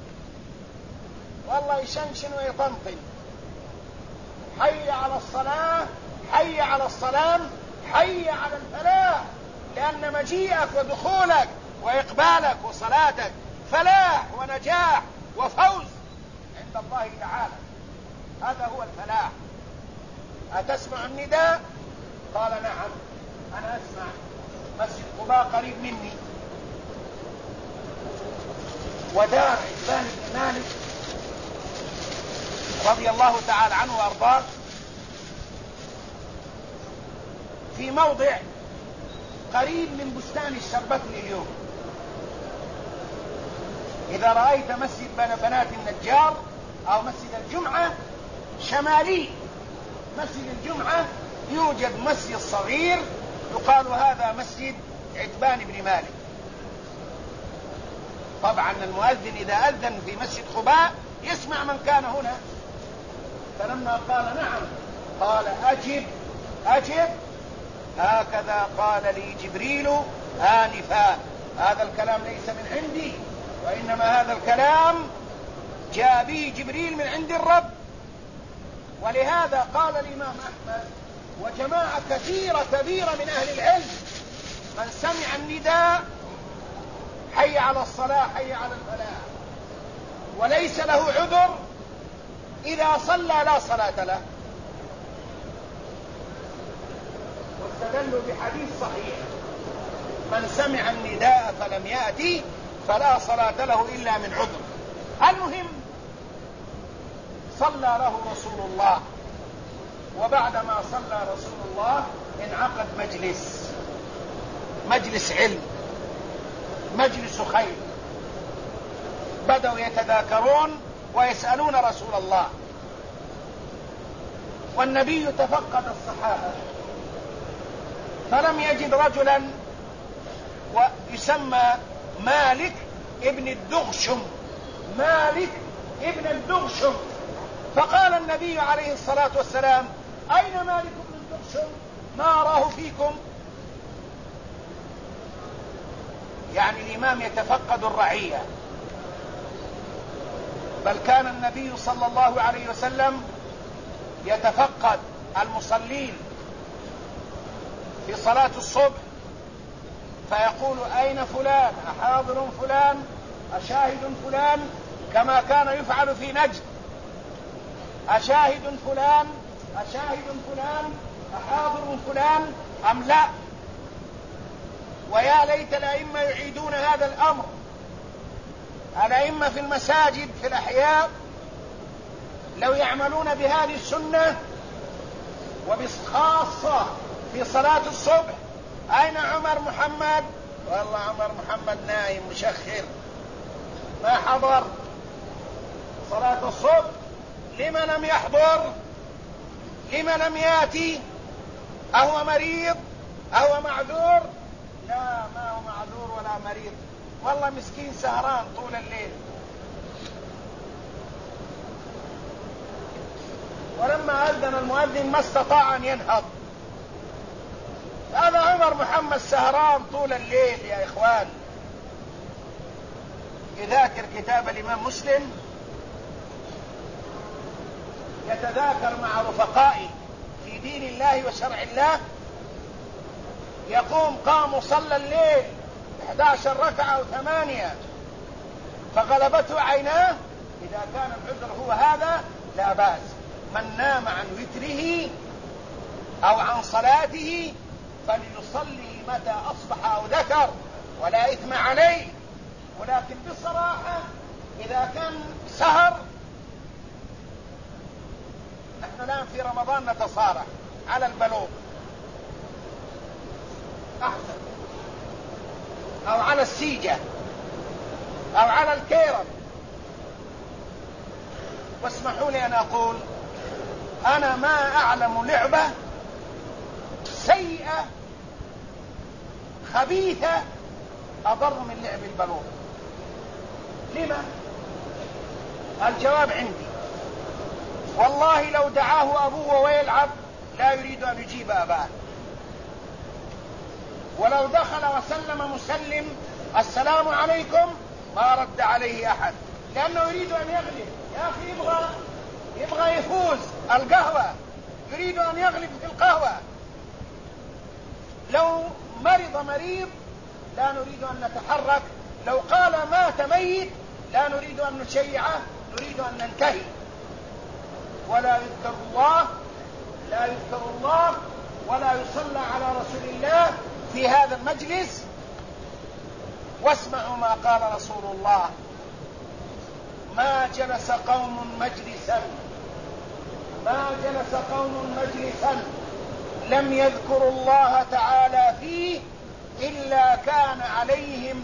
والله يشنشن ويطنطن، حي على الصلاة، حي على الصلاة، حي على الفلاح، لأن مجيئك ودخولك وإقبالك وصلاتك فلاح ونجاح وفوز عند الله تعالى، هذا هو الفلاح. أتسمع النداء؟ قال نعم أنا أسمع، مسجد قباء قريب مني. ودار عتبان بن مالك رضي الله تعالى عنه وأرضاه في موضع قريب من بستان الشربتلي اليوم. إذا رأيت مسجد بنات النجار أو مسجد الجمعة شمالي مسجد الجمعة يوجد مسجد صغير يقال هذا مسجد عتبان بن مالك. طبعا المؤذن إذا أذن في مسجد قباء يسمع من كان هنا، فلما قال نعم قال أجب أجب، هكذا قال لي جبريل آنفا. هذا الكلام ليس من عندي، وإنما هذا الكلام جاء به جبريل من عند الرب. ولهذا قال الإمام أحمد وجماعة كثيرة كبيرة من أهل العلم من سمع النداء حي على الصلاة حي على الفلاح وليس له عذر إذا صلى لا صلاة له، واستدلوا بحديث صحيح من سمع النداء فلم يأتي فلا صلاة له إلا من عذر. المهم صلى له رسول الله، وبعدما صلى رسول الله انعقد مجلس علم، مجلس خير، بدأوا يتذاكرون ويسألون رسول الله. والنبي تفقد الصحابة فلم يجد رجلا ويسمى مالك ابن الدغشم، مالك ابن الدغشم. فقال النبي عليه الصلاة والسلام أين مالك بن الدغشم؟ ما أراه فيكم. يعني الإمام يتفقد الرعية. بل كان النبي صلى الله عليه وسلم يتفقد المصلين في صلاة الصبح فيقول أين فلان؟ أحاضر فلان؟ أشاهد فلان؟ كما كان يفعل في نجد، أشاهد فلان؟ أشاهد فلان؟ أحاضر فلان أم لا؟ ويا ليت الأئمة يعيدون هذا الأمر. الأئمة في المساجد في الأحياء لو يعملون بهذه السنة، وبخاصة في صلاة الصبح. أين عمر محمد؟ والله عمر محمد نايم مشخر ما حضر صلاة الصبح. لما لم يحضر؟ لما لم يأتي؟ أهو مريض؟ أهو معذور؟ لا، ما هو معذور ولا مريض، والله مسكين سهران طول الليل. ولما أذن المؤذن ما استطاع أن ينهض. هذا عمر محمد سهران طول الليل يا إخوان، يذاكر كتاب الإمام مسلم، يتذاكر مع رفقائه في دين الله وشرع الله. يقوم قام صلى الليل 11 ركعة أو 8 فغلبته عيناه. إذا كان العذر هو هذا لا بأس. من نام عن وتره أو عن صلاته فليصلي متى أصبح أو ذكر ولا إثم عليه. ولكن بصراحة إذا كان سهر، نحن الآن في رمضان نتصارع على البلوغ أحسن، أو على السيجة، أو على الكيرم. واسمحوا لي أن أقول أنا ما أعلم لعبة سيئة خبيثة أضر من لعب البالون. لما؟ الجواب عندي. والله لو دعاه أبوه ويلعب لا يريد أن يجيب أباه، ولو دخل وسلم مسلم السلام عليكم ما رد عليه أحد، لأنه يريد أن يغلب. يا أخي يبغى يفوز القهوة، يريد أن يغلب في القهوة. لو مرض مريض لا نريد أن نتحرك، لو قال مات ميت لا نريد أن نشيعه، نريد أن ننتهي. ولا يذكر الله، لا يذكر الله ولا يصلى على رسول الله في هذا المجلس. واسمعوا ما قال رسول الله: ما جلس قوم مجلسا لم يذكروا الله تعالى فيه إلا كان عليهم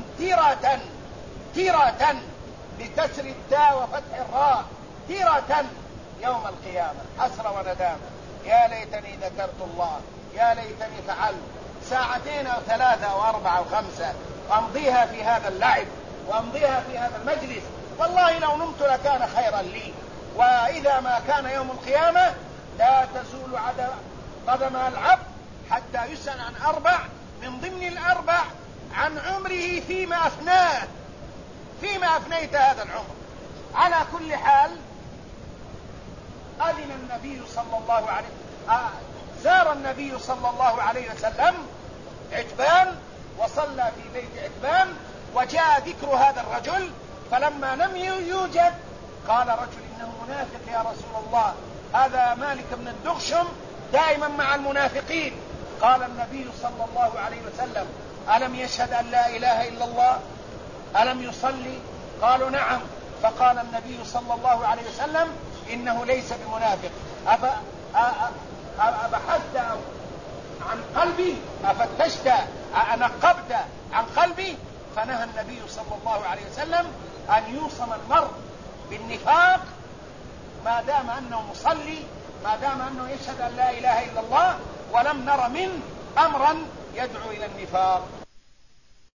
ترة بكسر التاء وفتح الراء، ترة يوم القيامة. حسرة وندامة، يا ليتني ذكرت الله، يا ليتني فعلت. 2 أو 3 أو 4 أو 5 أمضيها في هذا اللعب وأمضيها في هذا المجلس، والله لو نمت لكان خيرا لي. وإذا ما كان يوم القيامة لا تزول قدم العبد حتى يسأل عن 4 من ضمن ال4 عن عمره فيما أفنيت هذا العمر. على كل حال، أذن النبي صلى الله عليه زار النبي صلى الله عليه وسلم عتبان وصلى في بيت عتبان، وجاء ذكر هذا الرجل، فلما لم يوجد قال رجل: إنه منافق يا رسول الله، هذا مالك بن الدغشم دائما مع المنافقين. قال النبي صلى الله عليه وسلم: ألم يشهد أن لا إله إلا الله؟ ألم يصلي؟ قالوا: نعم. فقال النبي صلى الله عليه وسلم: إنه ليس بمنافق. أبحثت عن قلبي؟ أفتشت نقبت عن قلبي؟ فنهى النبي صلى الله عليه وسلم أن يوصم المرء بالنفاق ما دام أنه مصلي، ما دام أنه يشهد أن لا إله إلا الله، ولم نر منه أمرا يدعو إلى النفاق.